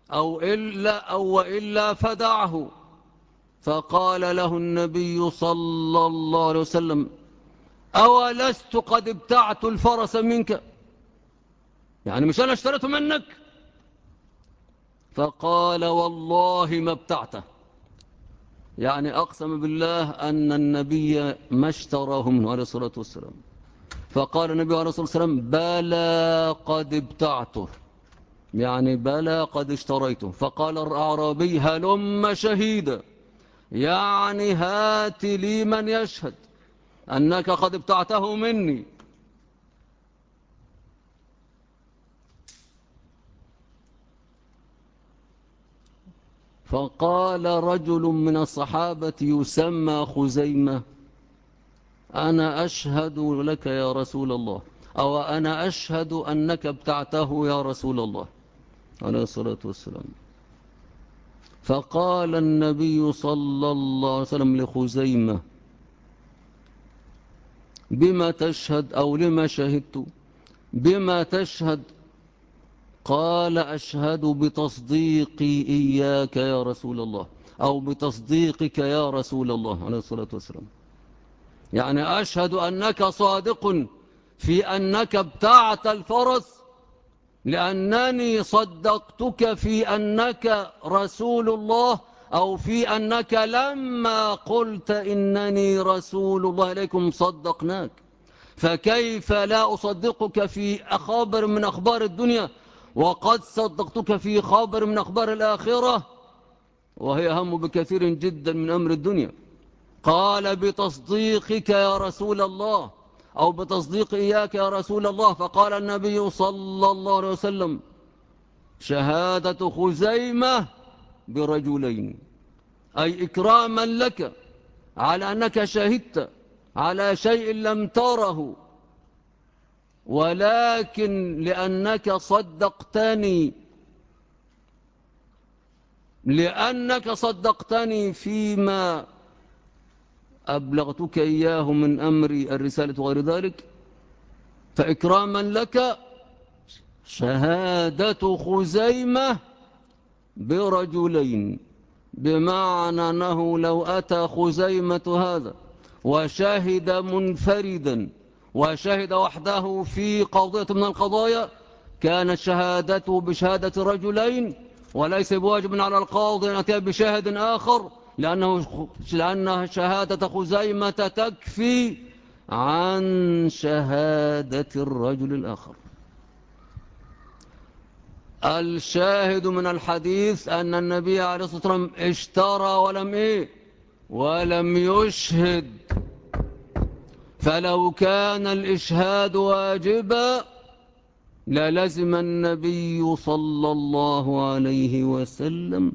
وإلا فدعه. فقال له النبي صلى الله عليه وسلم: أولست قد ابتعت الفرس منك؟ يعني مش أنا اشتريته منك؟ فقال: والله ما ابتعته. يعني أقسم بالله أن النبي ما اشتراه منه عليه الصلاة والسلام. فقال النبي عليه الصلاة والسلام: بلى قد ابتعته، يعني بلى قد اشتريته. فقال الأعرابي: هلم شهيدا، يعني هات لي من يشهد أنك قد ابتعته مني. فقال رجل من الصحابة يسمى خزيمة: أنا أشهد لك يا رسول الله، أو أنا أشهد أنك ابتعته يا رسول الله عليه الصلاة والسلام. فقال النبي صلى الله عليه وسلم لخزيمة: بما تشهد أو لما شهدت؟ بما تشهد؟ قال: أشهد بتصديقي إياك يا رسول الله، أو بتصديقك يا رسول الله عليه الصلاة والسلام. يعني أشهد أنك صادق في أنك ابتعت الفرس، لأنني صدقتك في أنك رسول الله، أو في أنك لما قلت إنني رسول الله إليكم صدقناك. فكيف لا أصدقك في خبر من أخبار الدنيا وقد صدقتك في خبر من أخبار الآخرة، وهي أهم بكثير جدا من أمر الدنيا. قال: بتصديقك يا رسول الله، أو بتصديق إياك يا رسول الله. فقال النبي صلى الله عليه وسلم: شهادة خزيمة برجلين، أي إكراما لك على أنك شهدت على شيء لم تره، ولكن لأنك صدقتني فيما أبلغتك إياه من أمر الرسالة وغير ذلك، فإكراما لك شهادة خزيمة برجلين. بمعنى أنه لو أتى خزيمة هذا وشهد منفردا وشهد وحده في قضية من القضايا، كانت شهادته بشهادة رجلين، وليس بواجب على القاضي أن يأتي بشاهد آخر، لأن شهادة خزيمة تكفي عن شهادة الرجل الآخر. الشاهد من الحديث أن النبي عليه الصلاة والسلام اشترى ولم يشهد. فلو كان الإشهاد واجبا للزم النبي صلى الله عليه وسلم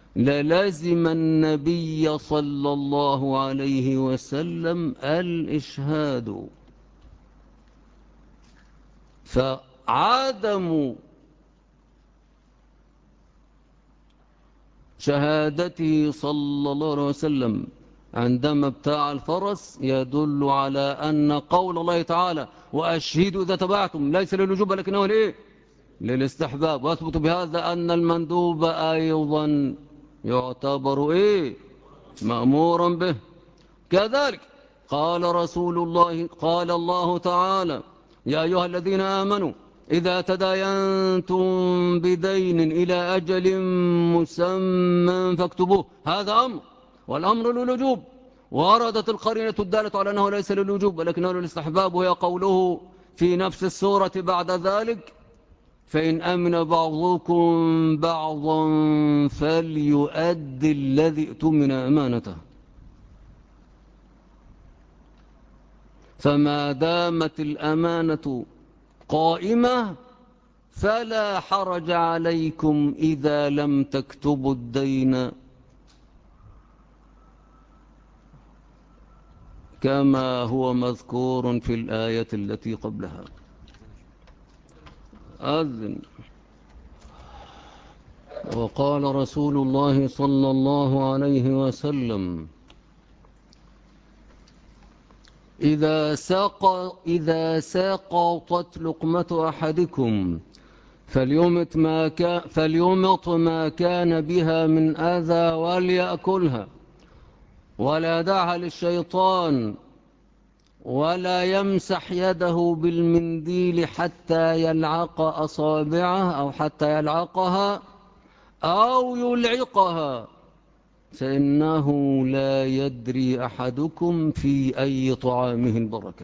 الإشهاد. فعدم شهادته صلى الله عليه وسلم عندما ابتاع الفرس يدل على أن قول الله تعالى: وأشهدوا إذا تبعتم، ليس للوجوب لكنه للاستحباب. وأثبت بهذا أن المندوب أيضا يعتبر مأمورا به. كذلك قال الله تعالى: يا أيها الذين آمنوا إذا تداينتم بدين إلى أجل مسمى فاكتبوه. هذا أمر، والأمر للوجوب. وردت القرينة الدالة على أنه ليس للوجوب ولكنه للاستحباب، وهي قوله في نفس السورة بعد ذلك: فإن أمن بعضكم بعضا فليؤدي الذي اؤتمن أمانته. فما دامت الأمانة قائمة فلا حرج عليكم إذا لم تكتبوا الدين كما هو مذكور في الآية التي قبلها. أذن. وقال رسول الله صلى الله عليه وسلم: إذا ساقطت لقمة أحدكم فليمط ما كان بها من أذى وليأكلها ولا يدعها للشيطان ولا يمسح يده بالمنديل حتى يلعق أصابعه أو حتى يلعقها أو يلعقها، فإنه لا يدري أحدكم في أي طعامه البركة.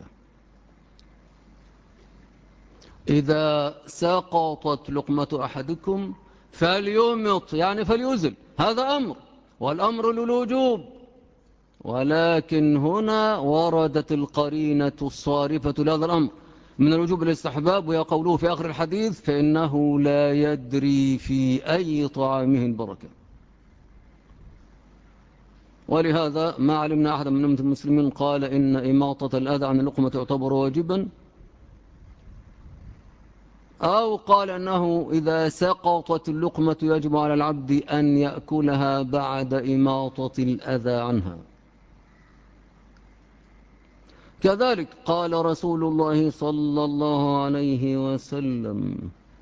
إذا سقطت لقمة أحدكم فليمط، يعني فليزل، هذا أمر، والأمر للوجوب، ولكن هنا وردت القرينة الصارفة لهذا الأمر من الوجوب للاستحباب، وهي قوله في آخر الحديث: فإنه لا يدري في أي طعامه البركة. ولهذا ما علمنا أحدا من أمة المسلمين قال إن إماطة الأذى عن اللقمة تعتبر واجبا، أو قال أنه إذا سقطت اللقمة يجب على العبد أن يأكلها بعد إماطة الأذى عنها. كذلك قال رسول الله صلى الله عليه وسلم: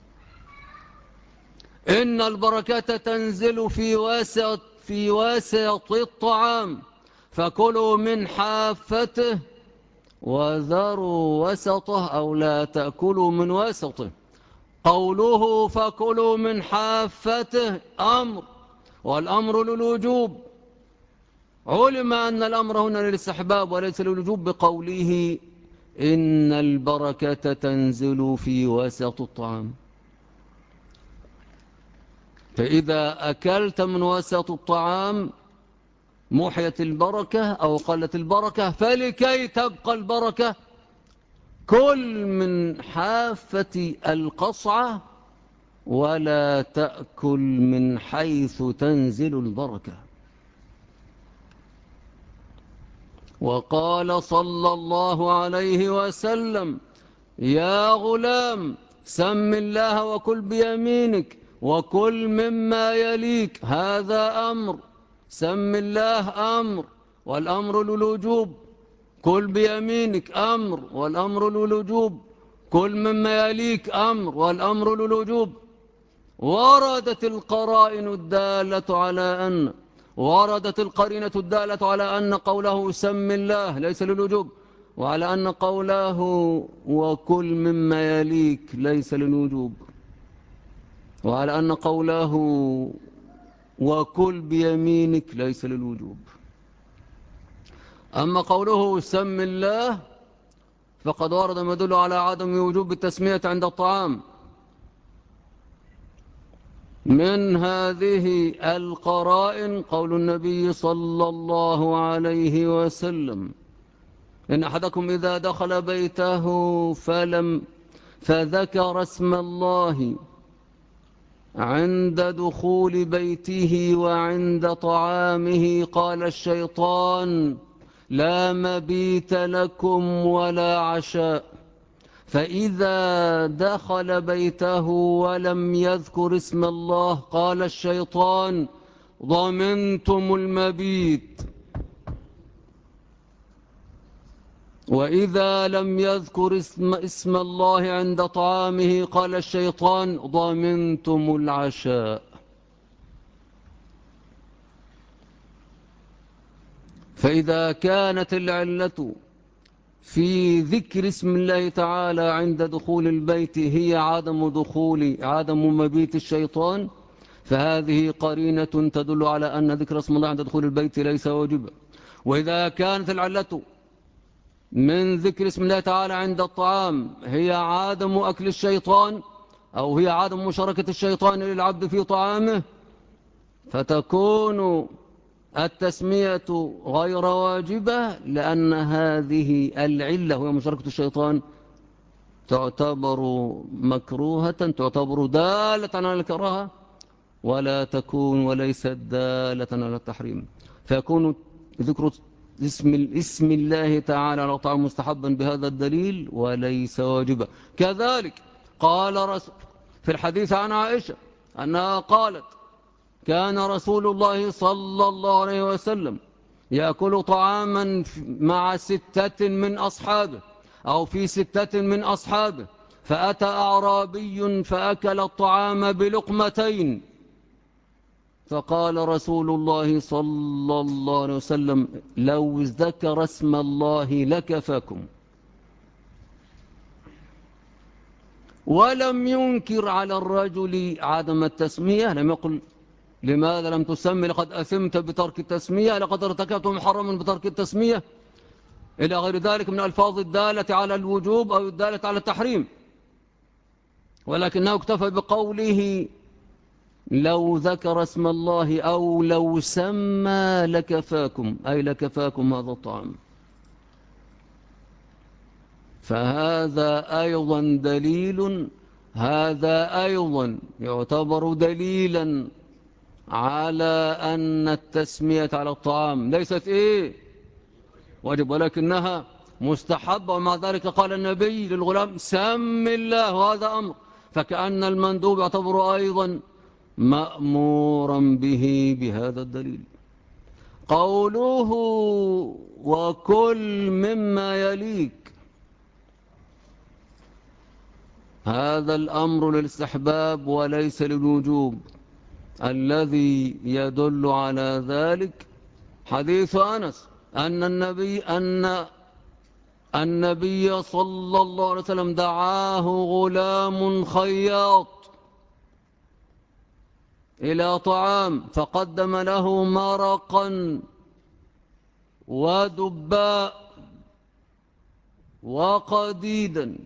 إن البركة تنزل في واسط الطعام، فكلوا من حافته وذروا وسطه، أو لا تأكلوا من وسطه. قوله فكلوا من حافته أمر، والأمر للوجوب. علم أن الأمر هنا للاستحباب وليس للوجوب بقوله إن البركة تنزل في وسط الطعام. فإذا أكلت من وسط الطعام محيت البركة أو قلت البركة، فلكي تبقى البركة كل من حافة القصعة ولا تأكل من حيث تنزل البركة. وقال صلى الله عليه وسلم: يا غلام سم الله وكل بيمينك وكل مما يليك. هذا أمر، سم الله أمر والأمر للوجوب، كل بيمينك أمر والأمر للوجوب، كل مما يليك أمر والأمر للوجوب. وردت القرائن الدالة على أن قوله سم الله ليس للوجوب، وعلى أن قوله وكل مما يليك ليس للوجوب، وعلى أن قوله وكل بيمينك ليس للوجوب. أما قوله سم الله فقد ورد ما يدل على عدم وجوب التسمية عند الطعام. من هذه القرائن قول النبي صلى الله عليه وسلم: إن أحدكم إذا دخل بيته فذكر اسم الله عند دخول بيته وعند طعامه قال الشيطان: لا مبيت لكم ولا عشاء. فإذا دخل بيته ولم يذكر اسم الله قال الشيطان: ضمنتم المبيت. وإذا لم يذكر اسم الله عند طعامه قال الشيطان: ضمنتم العشاء. فإذا كانت العلة في ذكر اسم الله تعالى عند دخول البيت هي عدم مبيت الشيطان، فهذه قرينة تدل على أن ذكر اسم الله عند دخول البيت ليس واجبا. وإذا كانت العلة من ذكر اسم الله تعالى عند الطعام هي عدم أكل الشيطان أو هي عدم مشاركة الشيطان للعبد في طعامه، فتكون التسمية غير واجبة، لأن هذه العلة وهي مشاركة الشيطان تعتبر مكروهة، تعتبر دالة على الكراهة وليست دالة على التحريم، فيكون ذكر اسم الله تعالى على طعام مستحبا بهذا الدليل وليس واجبا. كذلك قال رسول في الحديث عن عائشة أنها قالت: كان رسول الله صلى الله عليه وسلم يأكل طعاما مع 6 من أصحابه أو في 6 من أصحابه، فأتى أعرابي فأكل الطعام بلقمتين، فقال رسول الله صلى الله عليه وسلم: لو ذكر اسم الله لكفاكم. ولم ينكر على الرجل عدم التسمية، لم يقل لماذا لم تسمي، لقد أثمت بترك التسمية، لقد ارتكبت محرما بترك التسمية، إلى غير ذلك من الألفاظ الدالة على الوجوب أو الدالة على التحريم، ولكنه اكتفى بقوله لو ذكر اسم الله أو لو سمى لكفاكم، أي لكفاكم هذا الطعام. فهذا أيضا دليل، هذا أيضا يعتبر دليلا على أن التسمية على الطعام ليست واجب، ولكنها مستحبة. ومع ذلك قال النبي للغلام: سم الله، وهذا أمر، فكأن المندوب يعتبر أيضا مأمورا به بهذا الدليل. قوله وكل مما يليك، هذا الأمر للاستحباب وليس للوجوب. الذي يدل على ذلك حديث أنس أن النبي صلى الله عليه وسلم دعاه غلام خياط إلى طعام، فقدم له مرقا ودباء وقديدا.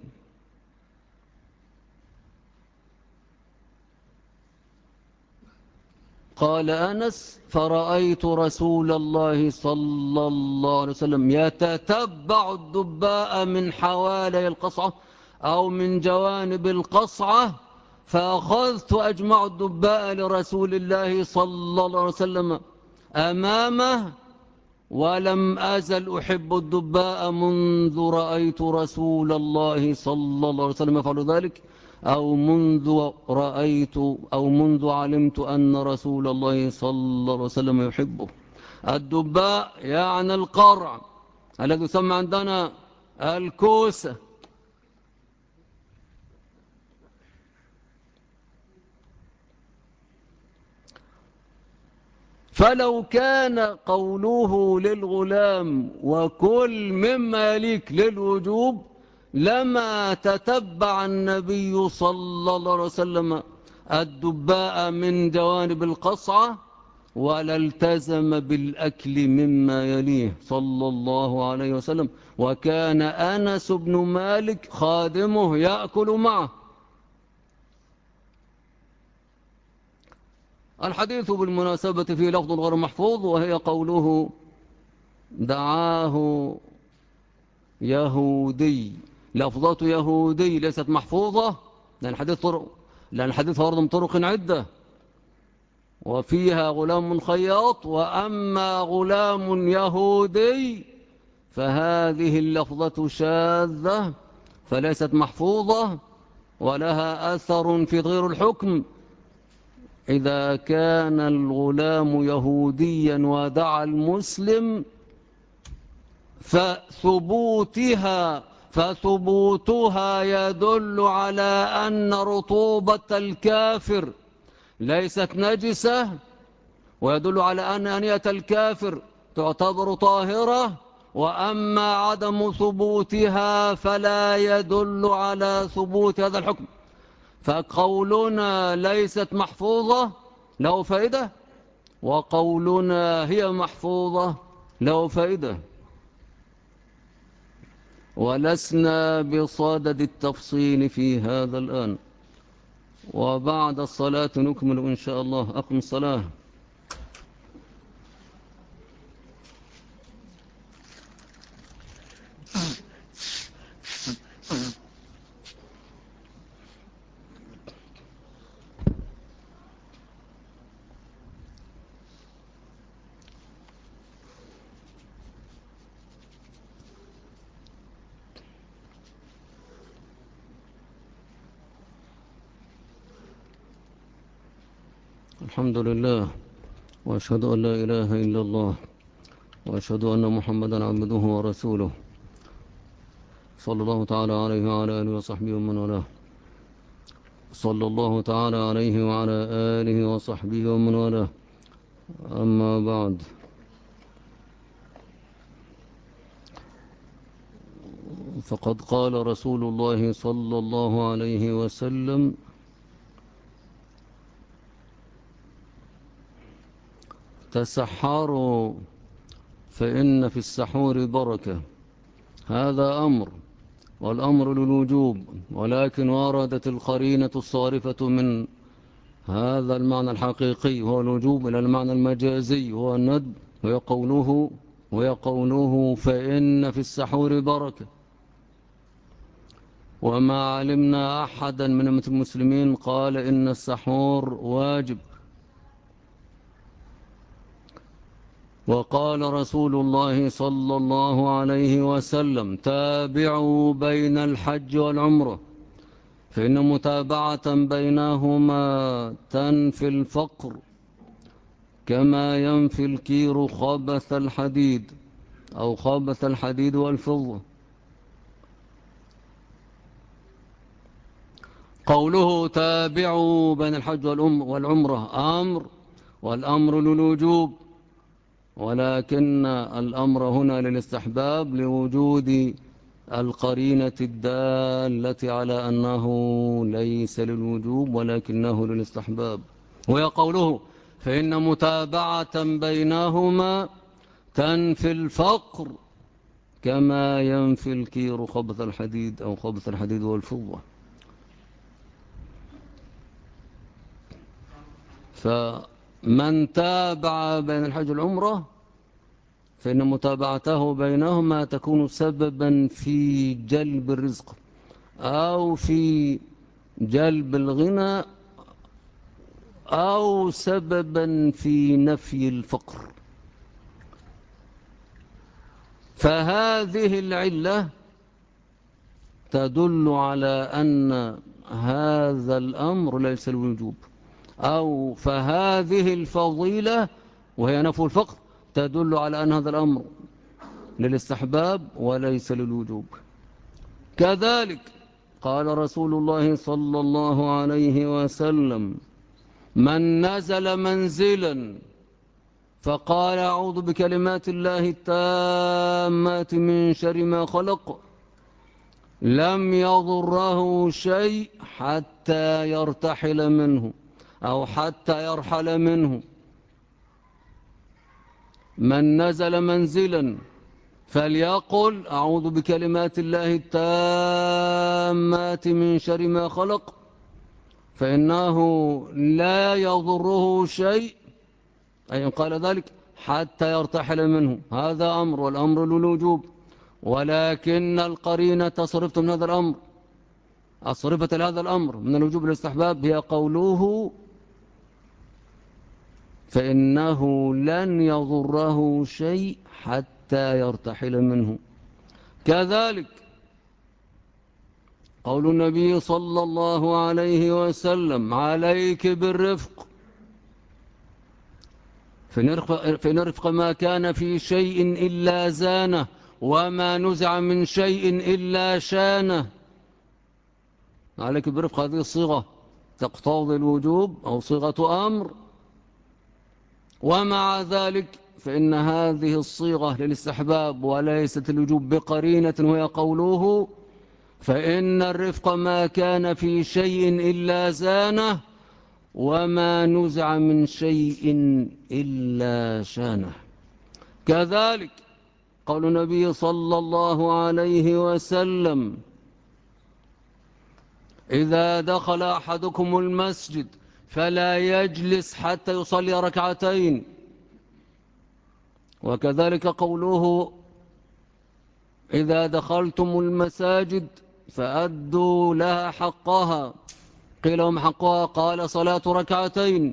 قال أنس: فرأيت رسول الله صلى الله عليه وسلم يتتبع الدباء من حوالي القصعة أو من جوانب القصعة، فأخذت أجمع الدباء لرسول الله صلى الله عليه وسلم أمامه، ولم أزل أحب الدباء منذ رأيت رسول الله صلى الله عليه وسلم يفعل ذلك، أو منذ علمت أن رسول الله صلى الله عليه وسلم يحبه. الدباء يعني القرع الذي يسمى عندنا الكوسة. فلو كان قوله للغلام وكل مما يليك للوجوب لما تتبع النبي صلى الله عليه وسلم الدباء من جوانب القصعة، ولا التزم بالأكل مما يليه صلى الله عليه وسلم، وكان أنس بن مالك خادمه يأكل معه. الحديث بالمناسبة فيه لفظ غير محفوظ، وهي قوله دعاه يهودي. لفظة يهودي ليست محفوظة، لأن الحديث ورد من طرق عدة، وفيها غلام خياط، وأما غلام يهودي فهذه اللفظة شاذة فليست محفوظة، ولها أثر في تغيير الحكم إذا كان الغلام يهوديا ودعا المسلم، فثبوتها يدل على أن رطوبة الكافر ليست نجسة، ويدل على أن أنية الكافر تعتبر طاهرة، وأما عدم ثبوتها فلا يدل على ثبوت هذا الحكم. فقولنا ليست محفوظة له فائدة، وقولنا هي محفوظة له فائدة، ولسنا بصدد التفصيل في هذا الآن. وبعد الصلاة نكمل إن شاء الله. أقم الصلاة. الحمد لله، وأشهد أن لا إله إلا الله، وأشهد أن محمدا عبده ورسوله، صلى الله تعالى عليه وعلى آله وصحبه ومن والاه. صلى الله تعالى عليه وعلى آله وصحبه ومن والاه. أما بعد، فقد قال رسول الله صلى الله عليه وسلم: تسحروا فإن في السحور بركة. هذا أمر، والأمر للوجوب، ولكن وردت القرينة الصارفة من هذا المعنى الحقيقي هو الوجوب إلى المعنى المجازي هو الندب، ويقوله فإن في السحور بركة. وما علمنا أحدا من أمة المسلمين قال إن السحور واجب. وقال رسول الله صلى الله عليه وسلم: تابعوا بين الحج والعمرة، فإن متابعة بينهما تنفي الفقر كما ينفي الكير خبث الحديد، أو خبث الحديد والفضة. قوله تابعوا بين الحج والعمرة أمر، والأمر للوجوب، ولكن الأمر هنا للاستحباب لوجود القرينة الدالة على أنه ليس للوجوب ولكنه للاستحباب. وهي قوله فإن متابعة بينهما تنفي الفقر كما ينفي الكير خبث الحديد، أو خبث الحديد والفضة. فمن تابع بين الحج والعمرة فإن متابعته بينهما تكون سببا في جلب الرزق أو في جلب الغنى أو سببا في نفي الفقر. فهذه العلة تدل على أن هذا الأمر ليس الوجوب، أو فهذه الفضيلة وهي نفي الفقر تدل على أن هذا الأمر للاستحباب وليس للوجوب. كذلك قال رسول الله صلى الله عليه وسلم: من نزل منزلا فقال أعوذ بكلمات الله التامات من شر ما خلق لم يضره شيء حتى يرتحل منه أو حتى يرحل منه. من نزل منزلا فليقل أعوذ بكلمات الله التامات من شر ما خلق، فإنه لا يضره شيء، أي قال ذلك حتى يرتحل منه. هذا أمر، والأمر للوجوب، ولكن القرينة صرفت من هذا الأمر، أصرفت هذا الأمر من الوجوب للاستحباب هي قوله فإنه لن يضره شيء حتى يرتحل منه. كذلك قول النبي صلى الله عليه وسلم: عليك بالرفق، فإن رفق ما كان في شيء إلا زانه، وما نزع من شيء إلا شانه. عليك بالرفق هذه الصيغة تقتضي الوجوب أو صيغة أمر، ومع ذلك فإن هذه الصيغة للاستحباب وليست الوجوب بقرينة، وهي قوله فإن الرفق ما كان في شيء إلا زانه، وما نزع من شيء إلا شانه. كذلك قول النبي صلى الله عليه وسلم: إذا دخل أحدكم المسجد فلا يجلس حتى يصلي ركعتين. وكذلك قوله إذا دخلتم المساجد فأدوا لها حقها. قيل وما حقها؟ قال صلاة ركعتين.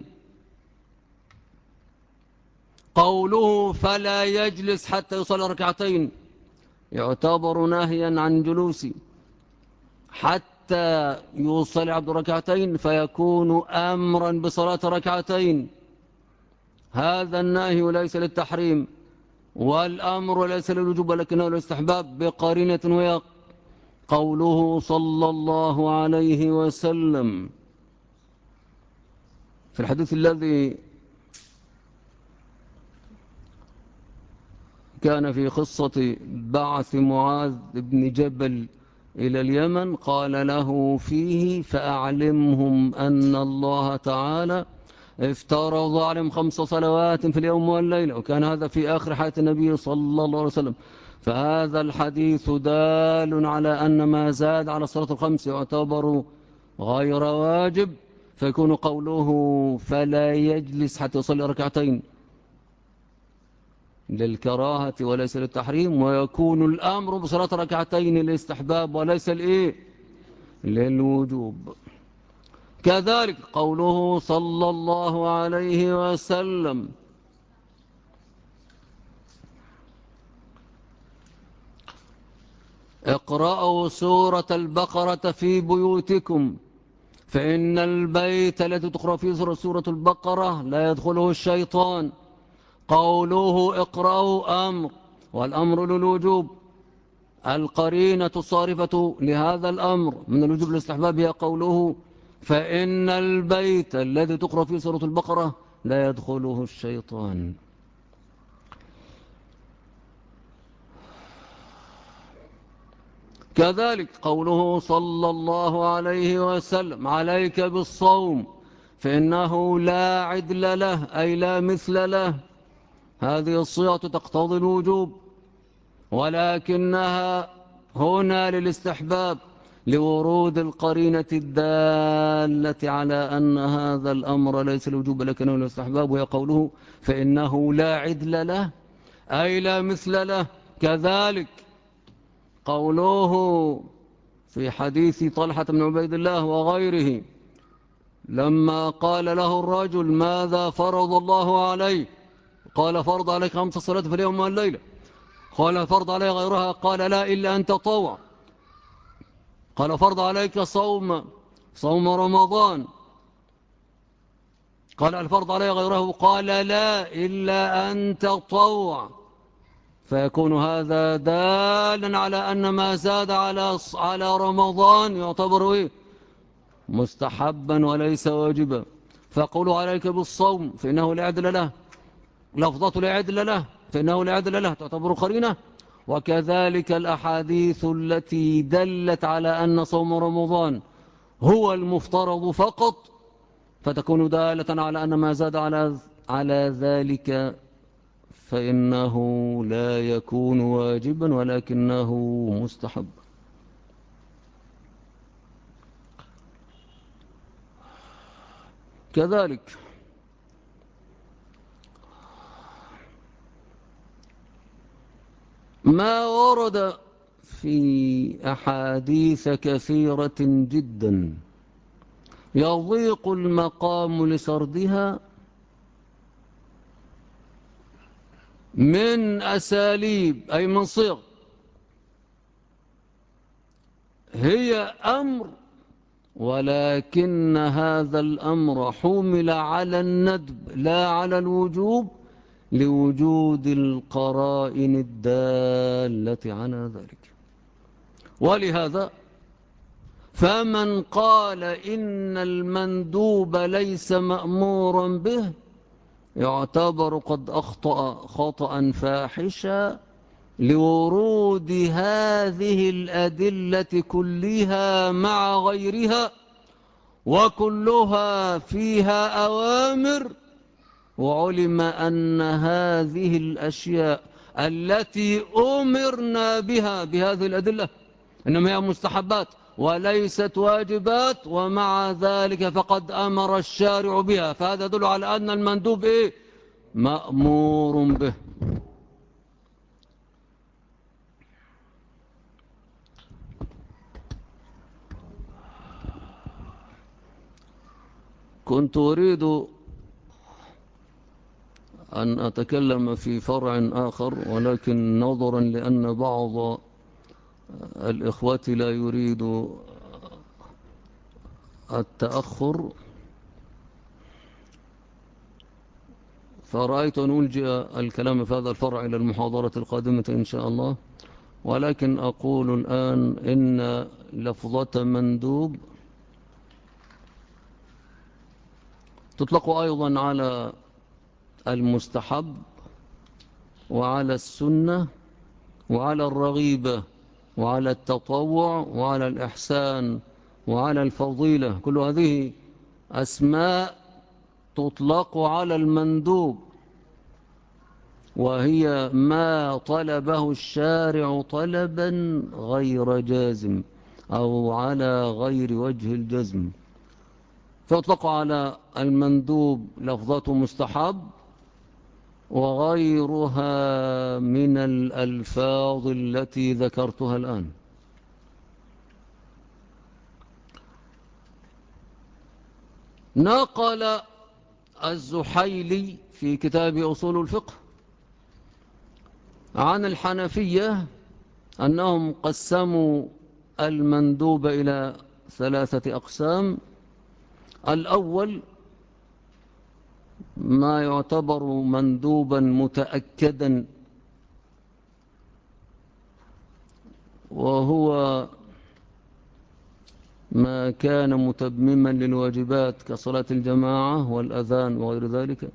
قوله فلا يجلس حتى يصلي ركعتين يعتبر نهيا عن جلوس حتى يصلي عبد ركعتين فيكون أمرا بصلاة ركعتين. هذا النهي ليس للتحريم، والأمر ليس للوجوب ولكنه للاستحباب بقرينة، وهي قوله صلى الله عليه وسلم في الحديث الذي كان في قصة بعث معاذ بن جبل إلى اليمن، قال له فيه: فأعلمهم أن الله تعالى افترض عليهم 5 صلوات في اليوم والليلة، وكان هذا في آخر حياة النبي صلى الله عليه وسلم. فهذا الحديث دال على أن ما زاد على الصلاة الخمس يعتبر غير واجب، فيكون قوله فلا يجلس حتى يصلي ركعتين للكراهة وليس للتحريم، ويكون الأمر بصلاة ركعتين للاستحباب وليس للوجوب. كذلك قوله صلى الله عليه وسلم: اقرأوا سورة البقرة في بيوتكم فإن البيت الذي تقرأ فيه سورة البقرة لا يدخله الشيطان. قوله اقرأوا أمر، والأمر للوجوب. القرينة الصارفة لهذا الأمر من الوجوب للاستحباب هي قوله فإن البيت الذي تقرأ فيه سورة البقرة لا يدخله الشيطان. كذلك قوله صلى الله عليه وسلم: عليك بالصوم فإنه لا عدل له، أي لا مثل له. هذه الصيغة تقتضي الوجوب، ولكنها هنا للاستحباب لورود القرينة الدالة على أن هذا الأمر ليس الوجوب لكنه للاستحباب، وهي قوله فإنه لا عدل له، أي لا مثل له. كذلك قوله في حديث طلحة بن عبيد الله وغيره لما قال له الرجل: ماذا فرض الله عليه؟ قال: فرض عليك 5 صلوات في اليوم والليلة. قال: فرض علي غيرها؟ قال: لا، إلا أن تطوع. قال: فرض عليك صوم رمضان؟ قال: الفرض علي غيره؟ قال: لا، إلا أن تطوع. فيكون هذا دالا على أن ما زاد على رمضان يعتبر مستحبا وليس واجبا. فقولوا عليك بالصوم فإنه لا عدل له، لفظة لا عدل له فإنه لا عدل له تعتبر قرينة. وكذلك الأحاديث التي دلت على أن صوم رمضان هو المفترض فقط فتكون دالة على أن ما زاد على ذلك فإنه لا يكون واجبا ولكنه مستحب. كذلك ما ورد في أحاديث كثيرة جدا يضيق المقام لسردها من أساليب، أي من صيغ، هي أمر، ولكن هذا الأمر حمل على الندب لا على الوجوب لوجود القرائن الدالة على ذلك. ولهذا فمن قال إن المندوب ليس مأمورا به يعتبر قد أخطأ خطأ فاحشا لورود هذه الأدلة كلها مع غيرها، وكلها فيها أوامر، وعلم أن هذه الأشياء التي أمرنا بها بهذه الأدلة إنما هي مستحبات وليست واجبات، ومع ذلك فقد أمر الشارع بها، فهذا يدل على أن المندوب مأمور به. كنت أريد أن أتكلم في فرع آخر، ولكن نظرا لأن بعض الإخوة لا يريد التأخر، فرأيت أن ألجئ الكلام في هذا الفرع إلى المحاضرة القادمة إن شاء الله، ولكن أقول الآن إن لفظة مندوب تطلق أيضا على المستحب وعلى السنة وعلى الرغيبة وعلى التطوع وعلى الإحسان وعلى الفضيلة. كل هذه أسماء تطلق على المندوب، وهي ما طلبه الشارع طلبا غير جازم أو على غير وجه الجزم. فيطلق على المندوب لفظة مستحب وغيرها من الألفاظ التي ذكرتها الآن. نقل الزحيلي في كتاب أصول الفقه عن الحنفية أنهم قسموا المندوب إلى 3 أقسام. الأول ما يعتبر مندوبا متأكدا، وهو ما كان متمما للواجبات كصلاة الجماعة والأذان وغير ذلك،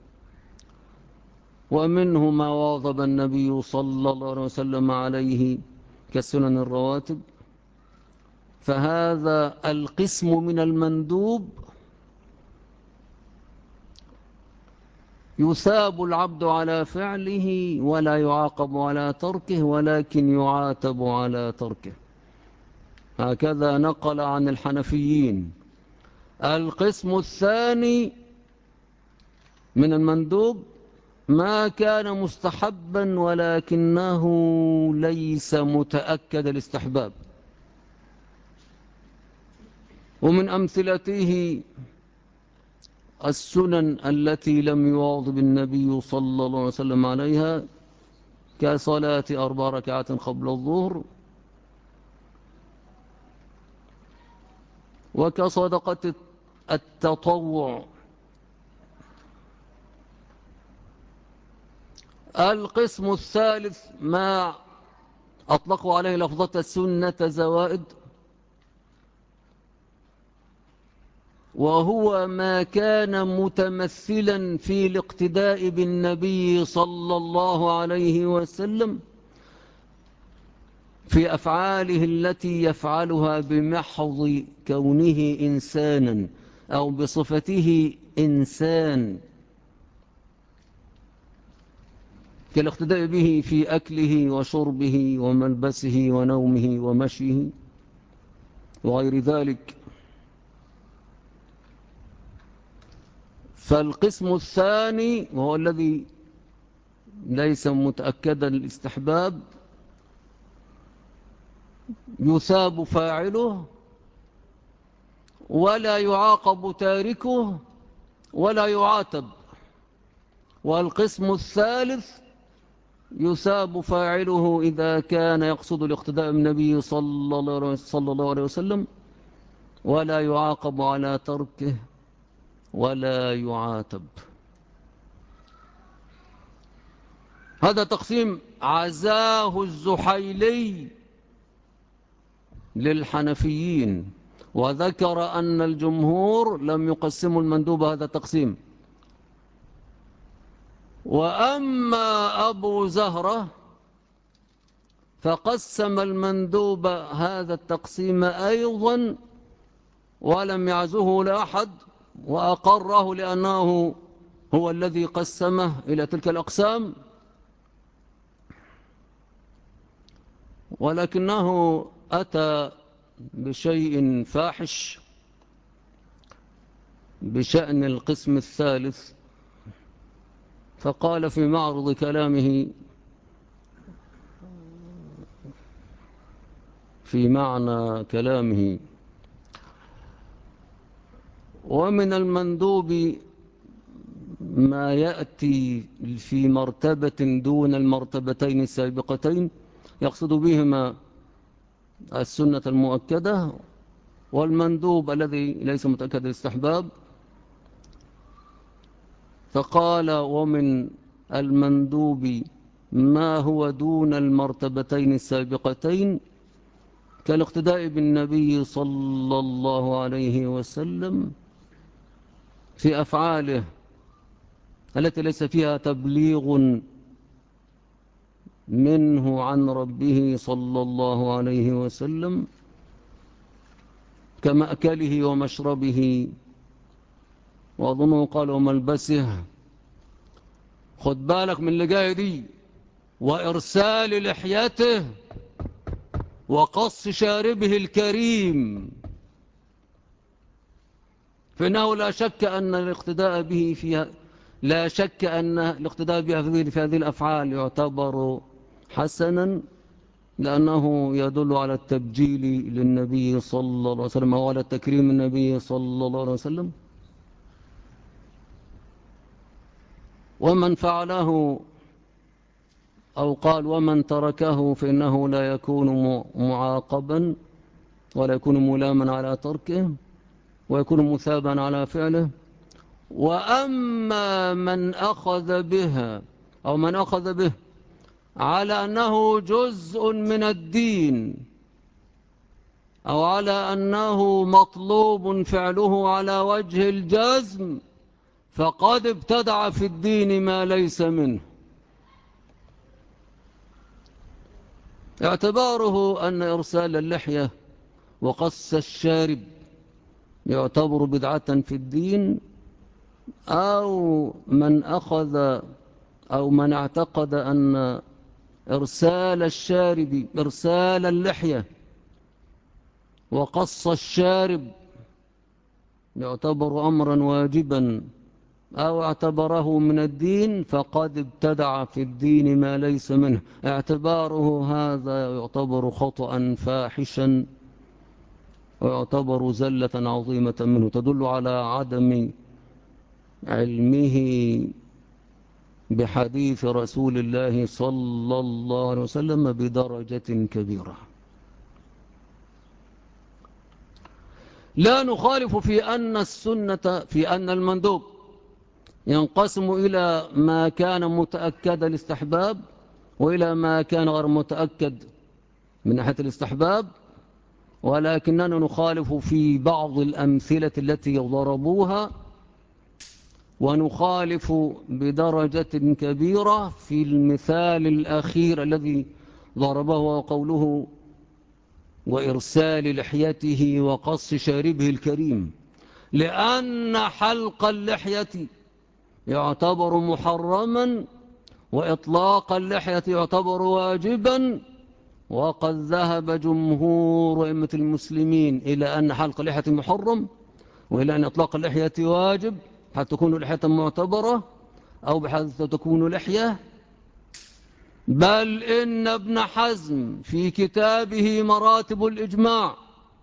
ومنه ما واظب النبي صلى الله عليه وسلم عليه كالسنن الرواتب. فهذا القسم من المندوب يثاب العبد على فعله ولا يعاقب على تركه، ولكن يعاتب على تركه. هكذا نقل عن الحنفيين. القسم الثاني من المندوب ما كان مستحبا ولكنه ليس متأكد الاستحباب، ومن أمثلته السنن التي لم يواظب النبي صلى الله عليه وسلم عليها كصلاة 4 ركعات قبل الظهر، وكصدقة التطوع. القسم الثالث ما أطلقوا عليه لفظة السنة زوائد، وهو ما كان متمثلا في الاقتداء بالنبي صلى الله عليه وسلم في أفعاله التي يفعلها بمحض كونه إنسانا أو بصفته إنسان، كالاقتداء به في أكله وشربه وملبسه ونومه ومشيه وغير ذلك. فالقسم الثاني وهو الذي ليس متأكدا الاستحباب يثاب فاعله ولا يعاقب تاركه ولا يعاتب. والقسم الثالث يثاب فاعله إذا كان يقصد الاقتداء بالنبي صلى الله عليه وسلم، ولا يعاقب على تركه ولا يعاتب. هذا تقسيم عزاه الزحيلي للحنفيين، وذكر أن الجمهور لم يقسموا المندوب هذا التقسيم. وأما أبو زهرة فقسم المندوب هذا التقسيم أيضا ولم يعزه لأحد، وأقره لأنه هو الذي قسمه إلى تلك الأقسام، ولكنه أتى بشيء فاحش بشأن القسم الثالث. فقال في معرض كلامه في معنى كلامه: ومن المندوب ما يأتي في مرتبة دون المرتبتين السابقتين، يقصد بهما السنة المؤكدة والمندوب الذي ليس متأكد الاستحباب. فقال ومن المندوب ما هو دون المرتبتين السابقتين كالاقتداء بالنبي صلى الله عليه وسلم في أفعاله التي ليس فيها تبليغ منه عن ربه صلى الله عليه وسلم كمأكله ومشربه، وأظنه قال وملبسه. خد بالك من اللي جاي دي، وإرسال لحيته وقص شاربه الكريم، فإنه لا شك أن الاقتداء به فيها في هذه الأفعال يعتبر حسنا، لأنه يدل على التبجيل للنبي صلى الله عليه وسلم أو على تكريم النبي صلى الله عليه وسلم. ومن فعله أو قال ومن تركه فإنه لا يكون معاقبا ولا يكون ملاما على تركه ويكون مثابا على فعله. وأما من أخذ بها أو من أخذ به على أنه جزء من الدين أو على أنه مطلوب فعله على وجه الجزم فقد ابتدع في الدين ما ليس منه. اعتباره أن إرسال اللحية وقص الشارب يعتبر بدعة في الدين، أو من اعتقد أن إرسال اللحية وقص الشارب يعتبر أمرا واجبا أو اعتبره من الدين فقد ابتدع في الدين ما ليس منه. اعتباره هذا يعتبر خطأ فاحشا ويعتبر زلة عظيمة منه تدل على عدم علمه بحديث رسول الله صلى الله عليه وسلم بدرجة كبيرة. لا نخالف في أن المندوب ينقسم إلى ما كان متأكد الاستحباب وإلى ما كان غير متأكد من ناحية الاستحباب، ولكننا نخالف في بعض الأمثلة التي ضربوها، ونخالف بدرجة كبيرة في المثال الأخير الذي ضربه وقوله وإرسال لحيته وقص شاربه الكريم، لأن حلق اللحية يعتبر محرما وإطلاق اللحية يعتبر واجبا، وقد ذهب جمهور أئمة المسلمين إلى أن حلق اللحية محرم وإلى أن إطلاق اللحية واجب حتى تكون لحية معتبرة أو بحيث تكون لحية. بل إن ابن حزم في كتابه مراتب الإجماع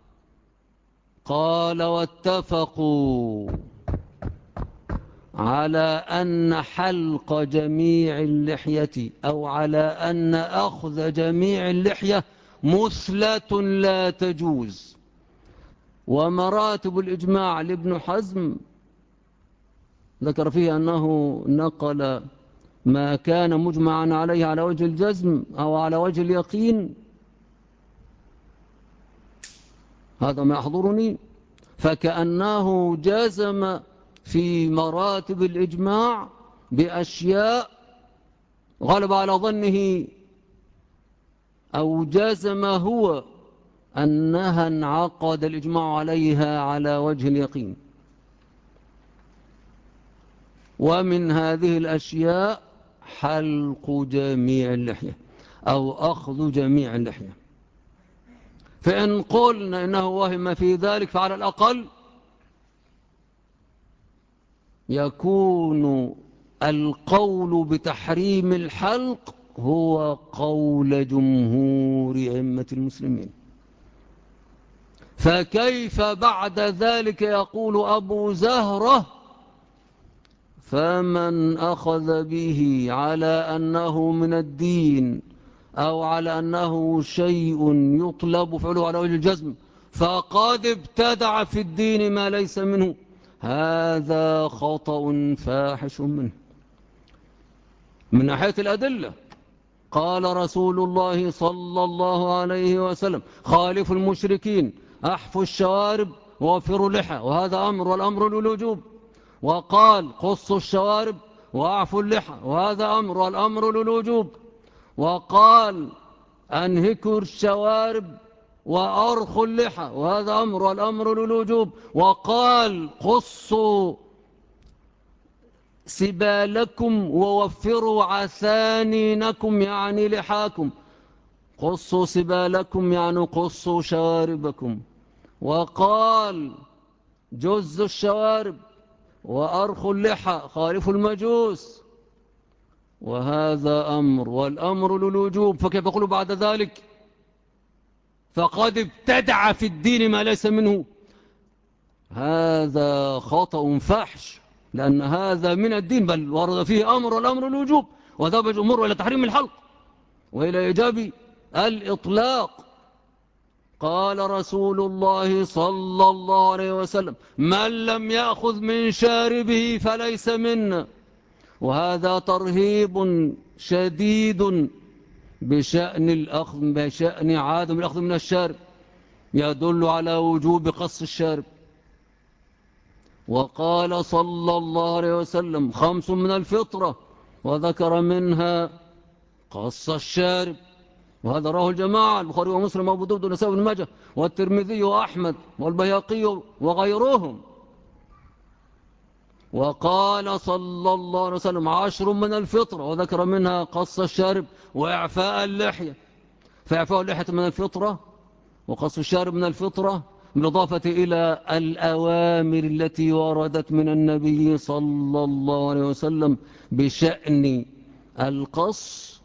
قال واتفقوا على أن حلق جميع اللحية أو على أن أخذ جميع اللحية مثلة لا تجوز. ومراتب الإجماع لابن حزم ذكر فيه أنه نقل ما كان مجمعا عليه على وجه الجزم أو على وجه اليقين، هذا ما يحضرني، فكأنه جزم في مراتب الإجماع بأشياء غلب على ظنه أو جزم هو أنها انعقد الإجماع عليها على وجه اليقين. ومن هذه الأشياء حلق جميع اللحية أو أخذ جميع اللحية. فإن قلنا إنه وهم في ذلك فعلى الأقل يكون القول بتحريم الحلق هو قول جمهور أئمة المسلمين. فكيف بعد ذلك يقول أبو زهرة فمن أخذ به على أنه من الدين أو على أنه شيء يطلب فعله على وجه الجزم فقد ابتدع في الدين ما ليس منه. هذا خطأ فاحش منه. من ناحية الأدلة قال رسول الله صلى الله عليه وسلم: خالفوا المشركين، أحفوا الشوارب ووفروا اللحى، وهذا أمر، والأمر للوجوب. وقال: قصوا الشوارب وأعفوا اللحى، وهذا أمر، والأمر للوجوب. وقال: أنهكوا الشوارب وأرخوا اللحى، وهذا أمر، والأمر للوجوب. وقال: قصوا سبالكم ووفروا عثانينكم، يعني لحاكم. قصوا سبالكم يعني قصوا شواربكم. وقال: جزوا الشوارب وأرخوا اللحى، خالفوا المجوس، وهذا أمر، والأمر للوجوب. فكيف يقول بعد ذلك: فقد ابتدع في الدين ما ليس منه؟ هذا خطأ فاحش، لأن هذا من الدين، بل ورد فيه أمر، والأمر الوجوب، وذهب الأمور إلى تحريم الحلق وإلى إيجاب الإطلاق. قال رسول الله صلى الله عليه وسلم: من لم يأخذ من شاربه فليس منا. وهذا ترهيب شديد بشأن عدم الأخذ من الشارب، يدل على وجوب قص الشارب. وقال صلى الله عليه وسلم: 5 من الفطرة، وذكر منها قص الشارب. وهذا رواه الجماعة: البخاري ومسلم وابو داود والنسائي وابن ماجه والترمذي وأحمد والبيهقي وغيرهم. وقال صلى الله عليه وسلم: 10 من الفطرة، وذكر منها قص الشارب وإعفاء اللحية. فإعفاء اللحية من الفطرة، وقص الشارب من الفطرة، بالإضافة إلى الأوامر التي وردت من النبي صلى الله عليه وسلم بشأن القص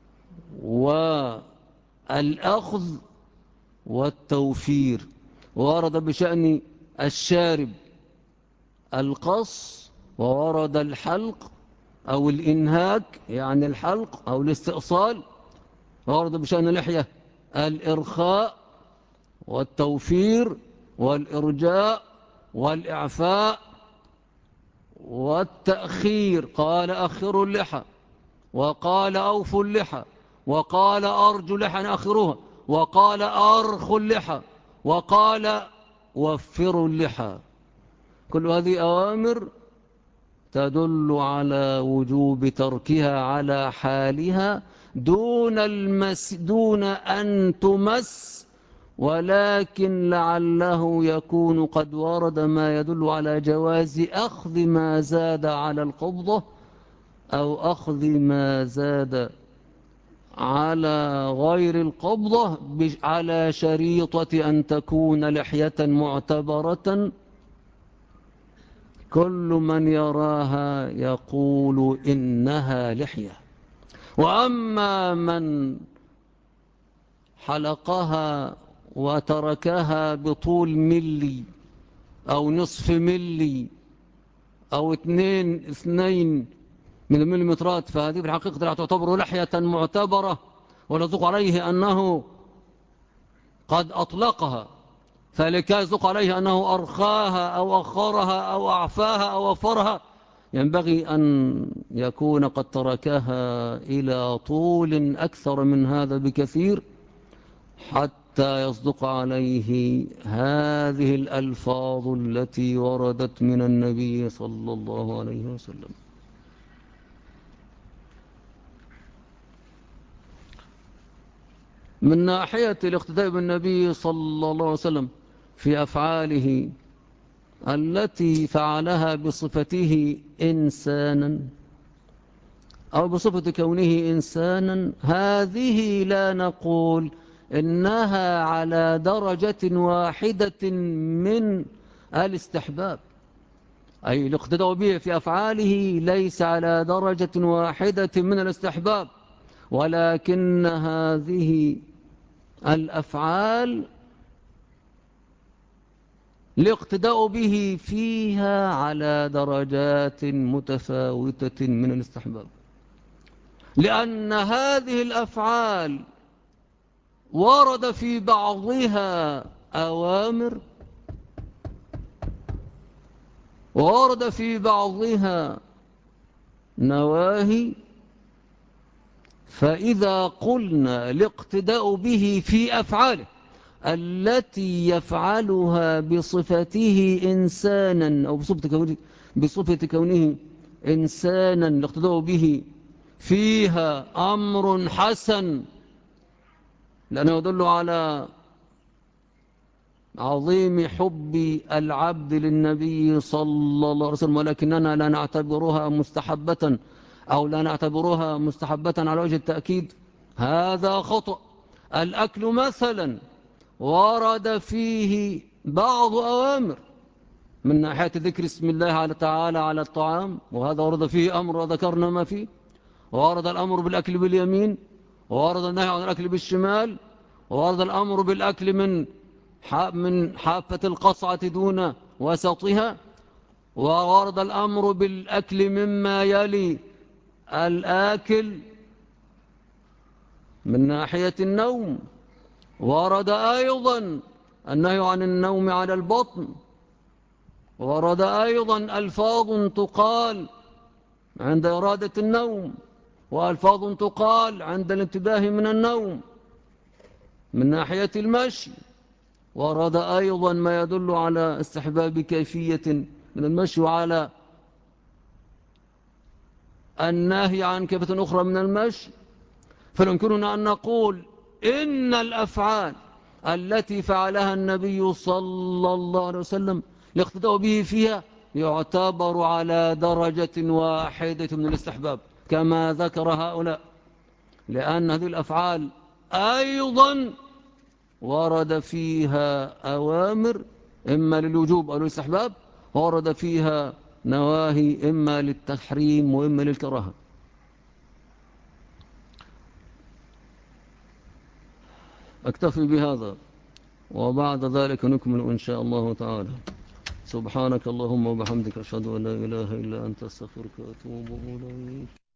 والأخذ والتوفير. ورد بشأن الشارب القص، وورد الحلق أو الإنهاك يعني الحلق أو الاستئصال. ورد بشأن اللحية الإرخاء والتوفير والإرجاء والإعفاء والتأخير. قال: أخروا اللحى، وقال: أوفوا اللحى، وقال: أرجوا اللحى أخروها، وقال: أرخوا اللحى، وقال: وفروا اللحى. كل هذه أوامر تدل على وجوب تركها على حالها دون أن تمس، ولكن لعله يكون قد ورد ما يدل على جواز أخذ ما زاد على القبضة، أو أخذ ما زاد على غير القبضة على شريطة أن تكون لحية معتبرة. كل من يراها يقول إنها لحية. وأما من حلقها وتركها بطول ملي أو نصف ملي أو 2 من المليمترات، فهذه في الحقيقة لا تعتبر لحية معتبرة، ونصدق عليه أنه قد أطلقها، فلكي يصدق عليه أنه أرخاها أو أخرها أو أعفاها أو وفرها، ينبغي أن يكون قد تركها إلى طول أكثر من هذا بكثير، حتى يصدق عليه هذه الألفاظ التي وردت من النبي صلى الله عليه وسلم. من ناحية الاقتداء بالنبي صلى الله عليه وسلم في أفعاله التي فعلها بصفته إنسانا أو بصفة كونه إنسانا، هذه لا نقول إنها على درجة واحدة من الاستحباب، أي الاقتداء به في أفعاله ليس على درجة واحدة من الاستحباب، ولكن هذه الأفعال الاقتداء به فيها على درجات متفاوتة من الاستحباب، لأن هذه الأفعال ورد في بعضها أوامر وورد في بعضها نواهي. فإذا قلنا الاقتداء به في أفعاله التي يفعلها بصفته إنسانا أو بصفة كونه إنسانا، الاقتداء به فيها أمر حسن، لأنه يدل على عظيم حب العبد للنبي صلى الله عليه وسلم، ولكننا لا نعتبرها مستحبة أو لا نعتبرها مستحبة على وجه التأكيد، هذا خطأ. الأكل مثلا ورد فيه بعض أوامر من ناحية ذكر اسم الله تعالى على الطعام، وهذا ورد فيه أمر وذكرنا ما فيه، ورد الأمر بالأكل باليمين، ورد النهي عن الأكل بالشمال، ورد الأمر بالأكل من حافة القصعة دون وسطها، وورد الأمر بالأكل مما يلي الآكل من ناحية النوم، ورد أيضا النهي عن النوم على البطن، ورد أيضا ألفاظ تقال عند إرادة النوم، وألفاظ تقال عند الانتباه من النوم من ناحية المشي، ورد أيضا ما يدل على استحباب كيفية من المشي وعلى النهي عن كيفية أخرى من المشي. فيمكننا أن نقول إن الأفعال التي فعلها النبي صلى الله عليه وسلم الاقتداء به فيها يعتبر على درجة واحدة من الاستحباب كما ذكر هؤلاء، لأن هذه الأفعال أيضا ورد فيها أوامر إما للوجوب أو للاستحباب، ورد فيها نواهي إما للتحريم وإما للكراهة. أكتفي بهذا وبعد ذلك نكمل إن شاء الله تعالى. سبحانك اللهم وبحمدك أشهد أن لا إله إلا أنت أستغفرك وأتوب إليك.